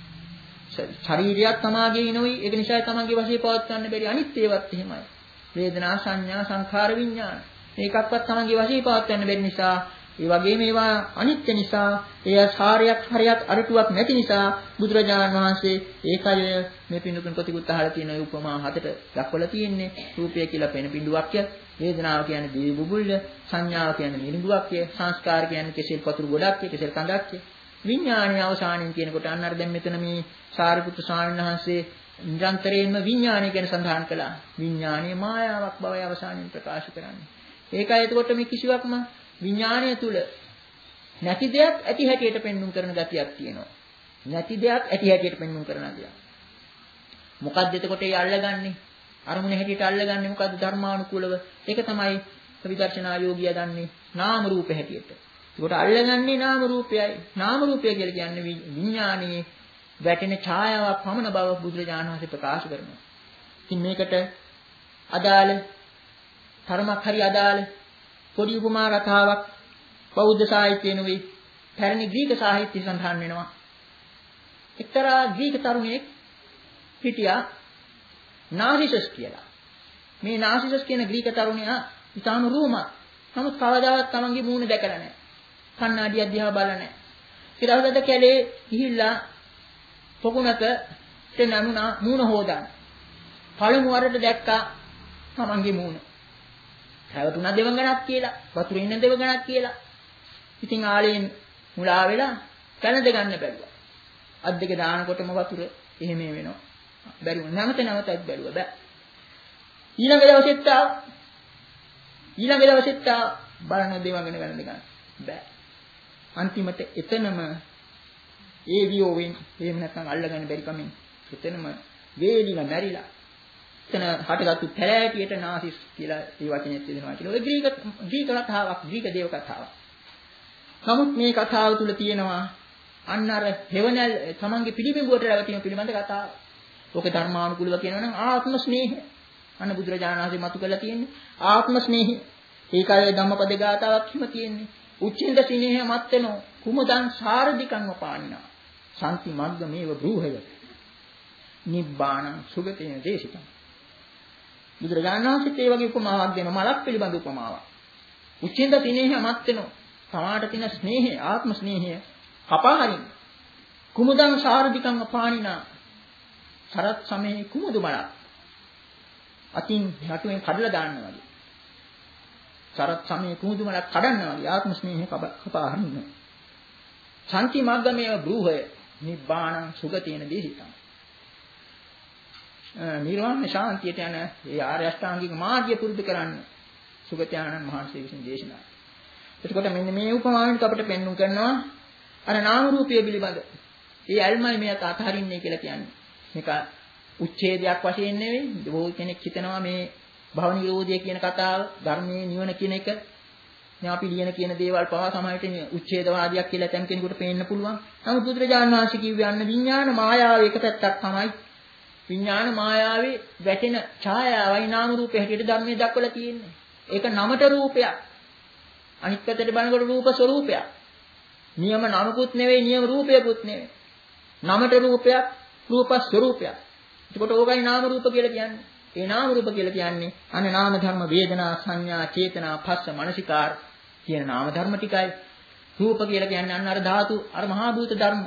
ශරීරයක් තමාගේ නොයි ඒක නිසා තමන්ගේ වශයෙන් පවත් ගන්න බැරි අනිත් ඒවත් එහෙමයි. වේදනා සංඥා සංඛාර විඥාන මේකක්වත් තමන්ගේ වශයෙන් පවත් ගන්න බැරි නිසා ඒ වගේම ඒවා අනිත්‍ය නිසා එය සාරයක් හරියක් අරටුවක් නැති නිසා බුදුරජාණන් වහන්සේ ඒකය මේ පින්දුතුන් ප්‍රතිකුත් අහලා තියෙන උපමා හතට දක්වලා තියෙන්නේ රූපය කියලා පෙන පිඬුවක් වේදනාව කියන්නේ දිවි බුබුල්ල, සංඥාව කියන්නේ මිරිඟුවක්, සංස්කාර කියන්නේ කෙසෙල් පතුරු ගොඩක්, කෙසෙල් කඳක්. විඥානයේ අවසානයෙන් කියනකොට අන්න අර දැන් මෙතන මේ සාරිපුත්‍ර ස්වාමීන් වහන්සේ නිරන්තරයෙන්ම විඥානය ගැන සඳහන් කළා. විඥානයේ මායාවක් බවයි අවසානයෙන් ප්‍රකාශ කරන්නේ. ඒකයි එතකොට මේ කිසිවක්ම විඥානය තුල නැති දෙයක් ඇති හැටියට පෙන්වුම් කරන ගතියක් තියෙනවා. නැති දෙයක් ඇති හැටියට පෙන්වුම් කරන දෙයක්. මොකද්ද එතකොට ඒ අල්ලගන්නේ? අරමුණ හැටියට අල්ලගන්නේ මොකද්ද ධර්මානුකූලව? ඒක තමයි විදර්ශනා යෝගියා දන්නේ නාම රූප හැටියට. ඒකට අල්ලගන්නේ නාම රූපයයි. නාම රූපය කියලා කියන්නේ විඥානයේ වැටෙන ඡායාවක් පමණ බව බුදුරජාණන් වහන්සේ ප්‍රකාශ කරනවා. ඉතින් මේකට අදාළ ධර්මයක් හරි අදාළ පොඩි උපමා රතාවක් බෞද්ධ සාහිත්‍යයේ නෙවෙයි පැරණි ග්‍රීක සාහිත්‍යයේ සඳහන් වෙනවා. එක්තරා ග්‍රීක තරුණයෙක් හිටියා නාසිසස් කියලා. මේ නාසිසස් කියන ග්‍රීක තරුණයා ඉතාම රූමත්. නමුත් කවදාවත් තමන්ගේ මූණ දැකලා නැහැ. කණ්ණාඩියක් දිහා බලලා නැහැ. ඒ දවසට කැලේ ගිහිල්ලා පොකුණක තෙනනුනා මූණ හොදන්න. පළමු වරට දැක්කා තමන්ගේ මූණ. හැවතුණා දෙවඟනක් කියලා, වතුරේ ඉන්න දෙවඟනක් කියලා. ඉතින් ආලෙන් මුලා වෙලා කනද ගන්න බැලුවා. අත් දෙක දානකොටම වතුර එහෙම වෙනවා. බැලුවා. නැවත නැවතත් බැලුවා. බෑ. ඊළඟ දවසෙත් ආ ඊළඟ දවසෙත් ආ බලන දෙවඟන ගන්න ගන්න. බෑ. අන්තිමට එතනම ඒ වියෝවෙන් එහෙම නැත්නම් අල්ලගන්න බැරි කමින් එතනම වේලිලා මැරිලා එතන හටගත්තු පැලෑටියට නාසිස් කියලා ඒ වචනේත් දෙනවා කියලා. ඔය ග්‍රීක ග්‍රීක කතාවක්, ග්‍රීක දේව කතාවක්. නමුත් මේ කතාව තුල තියෙනවා අන්න අර හේවණල් තමන්ගේ පිළිබිඹුවට රැවටීම පිළිබඳ කතාව. ඕක ධර්මානුකූලව කියනවා නම් ආත්ම ස්නේහය. අන්න බුදුරජාණන් වහන්සේ මතු කරලා තියෙන්නේ ආත්ම ස්නේහය. ඒකයි ධම්මපද ගාතාවක් හිම තියෙන්නේ. උච්චින්ද සිනේහ මත්තනෝ කුමදං සාරධිකං වපානිනා. සාන්ති මග්ගමේව බ්‍රූහය. නිබ්බාණං සුගතේන දේශිතං. බුදුරජාණන් වහන්සේ ඒ වගේ උපමාවක් දෙන මලක් පිළිබඳ උපමාවක්. උච්චින්ද සිනේහ මත්තනෝ තමාට තියෙන ස්නේහය, ආත්ම ස්නේහය කපාහරින්. කුමුදං සාරධිකං වපානිනා. සරත් සමයේ කුමුදු මලක් අතින් යටුවෙන් කඩලා දාන්නවා වගේ. සරත් සමයේ කුමුදු මලක් කඩන්නවා වගේ ආත්ම ස්නේහය කපා හරිනවා. ශාන්ති මාර්ගමේව බ්‍රූහය නිබ්බාණං සුගතේන දේශිතං. නිර්වාණ ශාන්තියට යන ඒ ආර්ය අෂ්ටාංගික මාර්ගය පුරුදු කරන්න සුගතයාණන් මහන්සිය විසින් දේශනා. එතකොට මෙන්න මේ උපමාවෙන් අපිට පෙන්වුම් කරනවා අර නාම රූපය පිළිබඳ. ඒ අල්මයි මේ අතහරින්නේ කියලා කියන්නේ. මේක උච්ඡේදයක් වශයෙන් නෙවෙයි. බොහෝ කෙනෙක් හිතනවා මේ භව නිරෝධය කියන කතාව, ධර්මයේ නිවන කියන එක මේ අපි ලියන කියන දේවල් පවා සමාජයට උච්ඡේදවාදියක් කියලා තැන් කෙනෙකුට පේන්න පුළුවන්. නමුත් බුදුරජාණන් වහන්සේ කිව්වේ අන්න විඥාන මායාවේ එක පැත්තක් තමයි. විඥාන මායාවේ වැටෙන ඡායාවයි නාම රූපේ හැටියට ධර්මයේ දක්වලා තියෙන්නේ. ඒක නමට රූපයක්. අනිත් පැත්තට බලනකොට රූප ස්වરૂපයක්. නියම නමකුත් නෙවෙයි, නියම රූපයකුත් නෙවෙයි. නමට රූපයක්, රූප ස්වરૂපයක්. ඒකට ඕකයි නාම රූප කියලා කියන්නේ. ඒ නාම රූප කියලා කියන්නේ අනේ නාම ධර්ම වේදනා සංඥා චේතනා පස්ස මනසිකාර කියන නාම ධර්ම ටිකයි. රූප කියලා කියන්නේ අන්න අර ධාතු අර මහා භූත ධර්ම.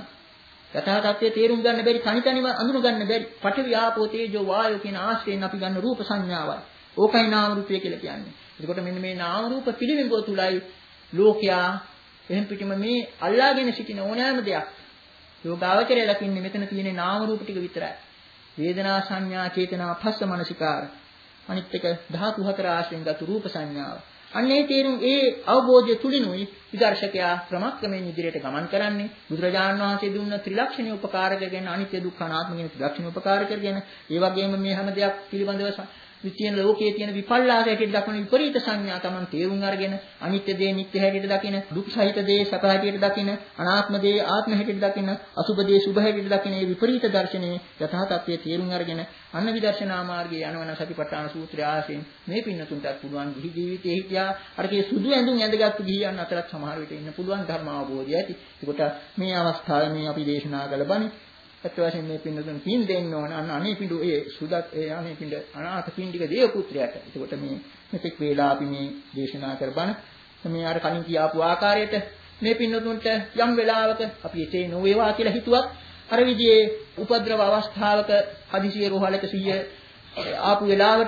යථා තත්ත්වයේ තේරුම් ගන්න බැරි, තනි තනිව අඳුන ගන්න බැරි පඨවි ආපෝ තේජෝ වායෝ කියන ආශ්‍රයෙන් අපි ගන්න රූප සංඥාවයි. ඕකයි නාම රූපය කියලා කියන්නේ. එතකොට මෙන්න මේ නාම රූප පිළිවෙඹුව තුලයි ලෝකයා එහෙන් පිටිම මේ අල්ලාගෙන සිටින ඕනෑම දෙයක් යෝගාවචරය දකින්නේ මෙතන තියෙන නාම රූප ටික විතරයි. වේදනා සංඥා චේතනා පස්ස මනසිකාර අනිත් එක ධාතු හතර ආශ්‍රයෙන් ගත් රූප සංඥාව. අන්නේ තේරුම් ඒ අවබෝධය තුලිනුයි විදර්ශකයා ක්‍රමක්‍රමයෙන් ඉදිරියට ගමන් කරන්නේ. බුදුරජාණන් වහන්සේ දුන්න ත්‍රිලක්ෂණීය උපකාර කරගෙන අනිත්‍ය දුක්ඛ අනාත්ම කියන ත්‍රිලක්ෂණීය උපකාර කරගෙන ඒ වගේම මේ හැම දෙයක් පිළිබඳව විචින ලෝකයේ තියෙන විපල්ලාසය හැටියට දක්වන විපරීත සංඥා Taman තේරුම් අරගෙන අනිත්‍ය දේ නිට්ටය හැටියට දකින, දුක් සහිත දේ සැප හැටියට දකින, අනාත්ම දේ ආත්ම හැටියට දකින, අසුභ දේ සුභ හැටියට දකින මේ විපරීත දර්ශනයේ යථා තත්ත්වය තේරුම් අරගෙන අන්න විදර්ශනා මාර්ගයේ යනවන සතිපට්ඨාන සූත්‍රය ආශ්‍රයෙන් මේ පින්නතුන්ටත් පුළුවන් ගිහි ජීවිතයේ හිටියා අරකේ සුදු ඇඳුම් ඇඳගත්තු ගිහියන් අතරත් සමහර විට ඉන්න පුළුවන් ධර්ම අවබෝධය ඇති. ඒකට මේ අවස්ථාවේ මේ අපි දේශනා කළ බණි අත් වශයෙන් මේ පින්නතුන් පින් දෙන්න ඕන අන්න අනේ පිඬු ඒ සුදත් ඒ අනේ පිඬ අනාථ පින්ඩික දේව පුත්‍රයාට. ඒකට මේ මෙතෙක් වේලා අපි මේ දේශනා කරබන මේ අර කලින් කියාපු ආකාරයට මේ පින්නතුන්ට යම් වෙලාවක අපි එසේ නොවේවා කියලා හිතුවත් අර විදිහේ උපද්‍රව අවස්ථාවක හදිසියේ රෝහලක සිය ආපු වෙලාවටවත්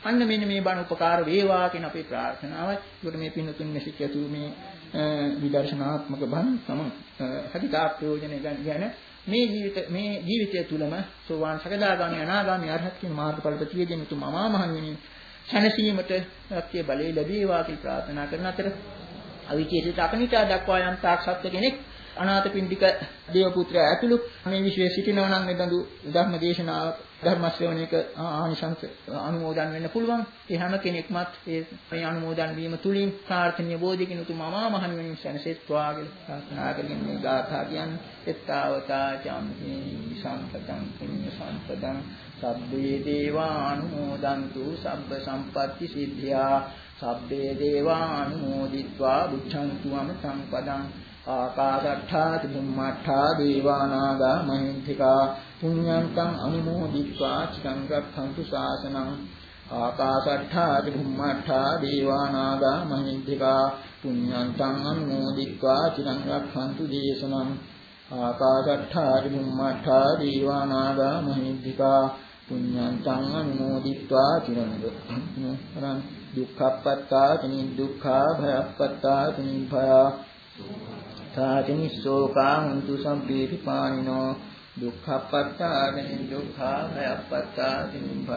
අන්න මෙන්න මේ බණ උපකාර වේවා කියන අපේ ප්‍රාර්ථනාවයි. ඒකට මේ පින්නතුන් මෙසිට ඇතුළු මේ විදර්ශනාත්මක බණ තම හදිතා ප්‍රයෝජන ගැන මේ ජීවිත මේ ජීවිතය තුළම සෝවාන් සකදාගාමී අනාගාමී අරහත් කියන මාර්ගඵල ප්‍රතිවේදෙන තුම මමා මහණෙනි සැනසීමට සත්‍ය බලය ලැබේවා කියලා ප්‍රාර්ථනා කරන අතර අවිචේසිත අකනිතා දක්වා යම් තාක් සත්‍ය කෙනෙක් අනාථපිණ්ඩික දේවපුත්‍රයා ඇතුළු මේ විශ්වයේ සිටිනවා නම් මේ බඳු ධර්ම දේශනාව ධර්ම ශ්‍රවණයක ආනිසංස අනුමෝදන් වෙන්න පුළුවන්. ඒ හැම කෙනෙක්මත් මේ අනුමෝදන් වීම තුලින් ප්‍රාර්ථනීය බෝධිකින් උතුම් මමා මහණෙනි සැනසෙත්වා කියලා ප්‍රාර්ථනා කරගෙන මේ ගාථා කියන්නේ එත්තාවතා චම්පි සම්පතං පුඤ්ඤ සම්පතං සබ්බේ දේවානුමෝදන්තු සබ්බ සම්පatti සිද්ධා සබ්බේ දේවානුමෝදිत्वा බුද්ධන්තු අමතං පදං ආකාශට්ඨා චුම්මට්ඨා දේවානාගා මහින්තිකා පුඤ්ඤන්තං අනුමෝදිत्वा චිරං රක්ඛන්තු ශාසනං ආකාශට්ඨා චුම්මට්ඨා දේවානාගා මහින්තිකා පුඤ්ඤන්තං අනුමෝදිत्वा චිරං රක්ඛන්තු දේශනං ආකාශට්ඨා චුම්මට්ඨා දේවානාගා මහින්තිකා පුඤ්ඤන්තං අනුමෝදිत्वा චිරං රක්ඛන්තු දුක්ඛප්පත්තා චනි දුක්ඛා භයප්පත්තා චනි භය තාචනි ශෝකාන්තු සම්පීති පානිනෝ දුක්ඛප්පත්තානි දුක්ඛා භයප්පත්තානි භය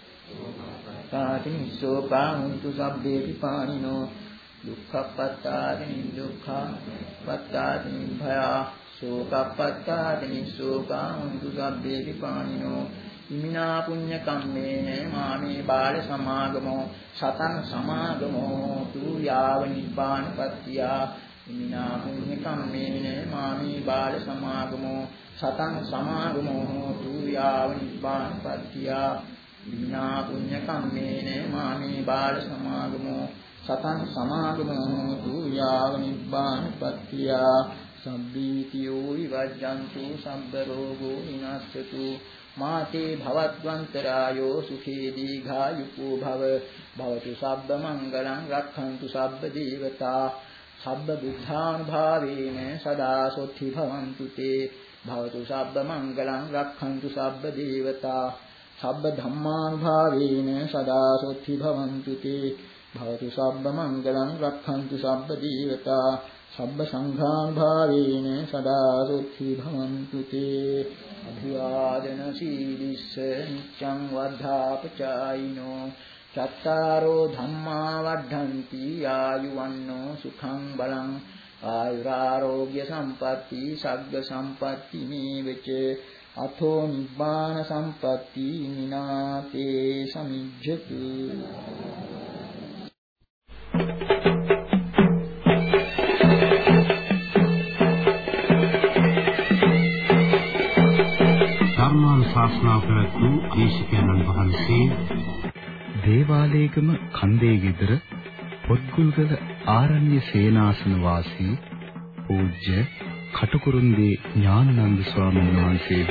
තාචනි ශෝකාන්තු සම්පීති පානිනෝ දුක්ඛප්පත්තානි දුක්ඛා පත්තානි භය ශෝකප්පත්තානි ශෝකාන්තු සම්පීති පානිනෝ ඉමිනා පුඤ්ඤ කම්මේන මාමේ බාල සමාගමෝ සතං සමාගමෝ තු යාව නිපානපත්තියා ඉමිනා පුඤ්ඤ කම්මේන මාමේ බාල සමාගමෝ සතං සමාගමෝ තු යාව නිපානපත්තියා ඉමිනා පුඤ්ඤ කම්මේන මාමේ බාල සමාගමෝ සතං සමාගමෝ තු යාව නිපානපත්තියා සම්බීතියෝ විවජ්ජන්තු සම්බ රෝගෝ විනාශතු මාතේ භවද්වන්තරායෝ සුඛේ දීඝායුකෝ භව භවතු සබ්බ මංගලං රක්ඛන්තු සබ්බ දේවතා සබ්බ බුද්ධානුභාවේන සදා සොත්ති භවන්තු තේ භවතු සබ්බ මංගලං රක්ඛන්තු සබ්බ දේවතා සබ්බ ධම්මානුභාවේන සදා සොත්ති භවන්තු තේ භවතු සබ්බ මංගලං රක්ඛන්තු සබ්බ දේවතා සබ්බ සංඝානුභාවේන සදා සොත්ති භවන්තු තේ අභිවාදන සීලිස්ස නිච්ඡං වද්ධාපචායිනෝ චත්තාරෝ ධම්මා වද්ධන්ති ආයුවන්නෝ සුඛං බලං ආයුරාෝග්‍ය සම්පatti සග්ග සම්පatti මේවච අතෝ නිබ්බාන සම්පatti මිනාතේ සමිජ්ජතු. ශාස්ත්‍රාව පැවැත් වූ දේශකයන්න් වහන්සේ දේවාලේගම කන්දේ ගෙදර පොත්ගුල්ගල ආරණ්‍ය සේනාසන වාසී පූජ්‍ය කටුකුරුන්දී ඥානানন্দ ස්වාමීන් වහන්සේ.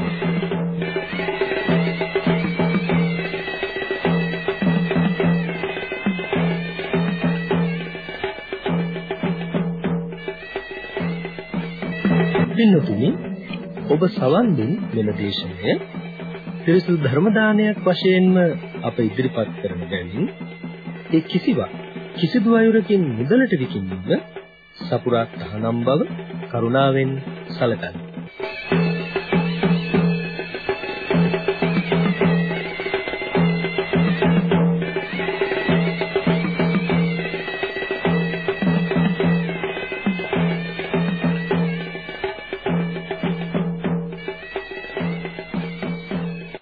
පින්නතුනි, ඔබ සවන් දුන් මෙම දේශනය පිරිසුදු ධර්ම දානයක් වශයෙන්ම අප ඉදිරිපත් කරන බැවින් ඒ කිසිවක් කිසිදු අයුරකින් මුදලට විකිණීම සපුරා තහනම් බව කරුණාවෙන් සැලකන්න.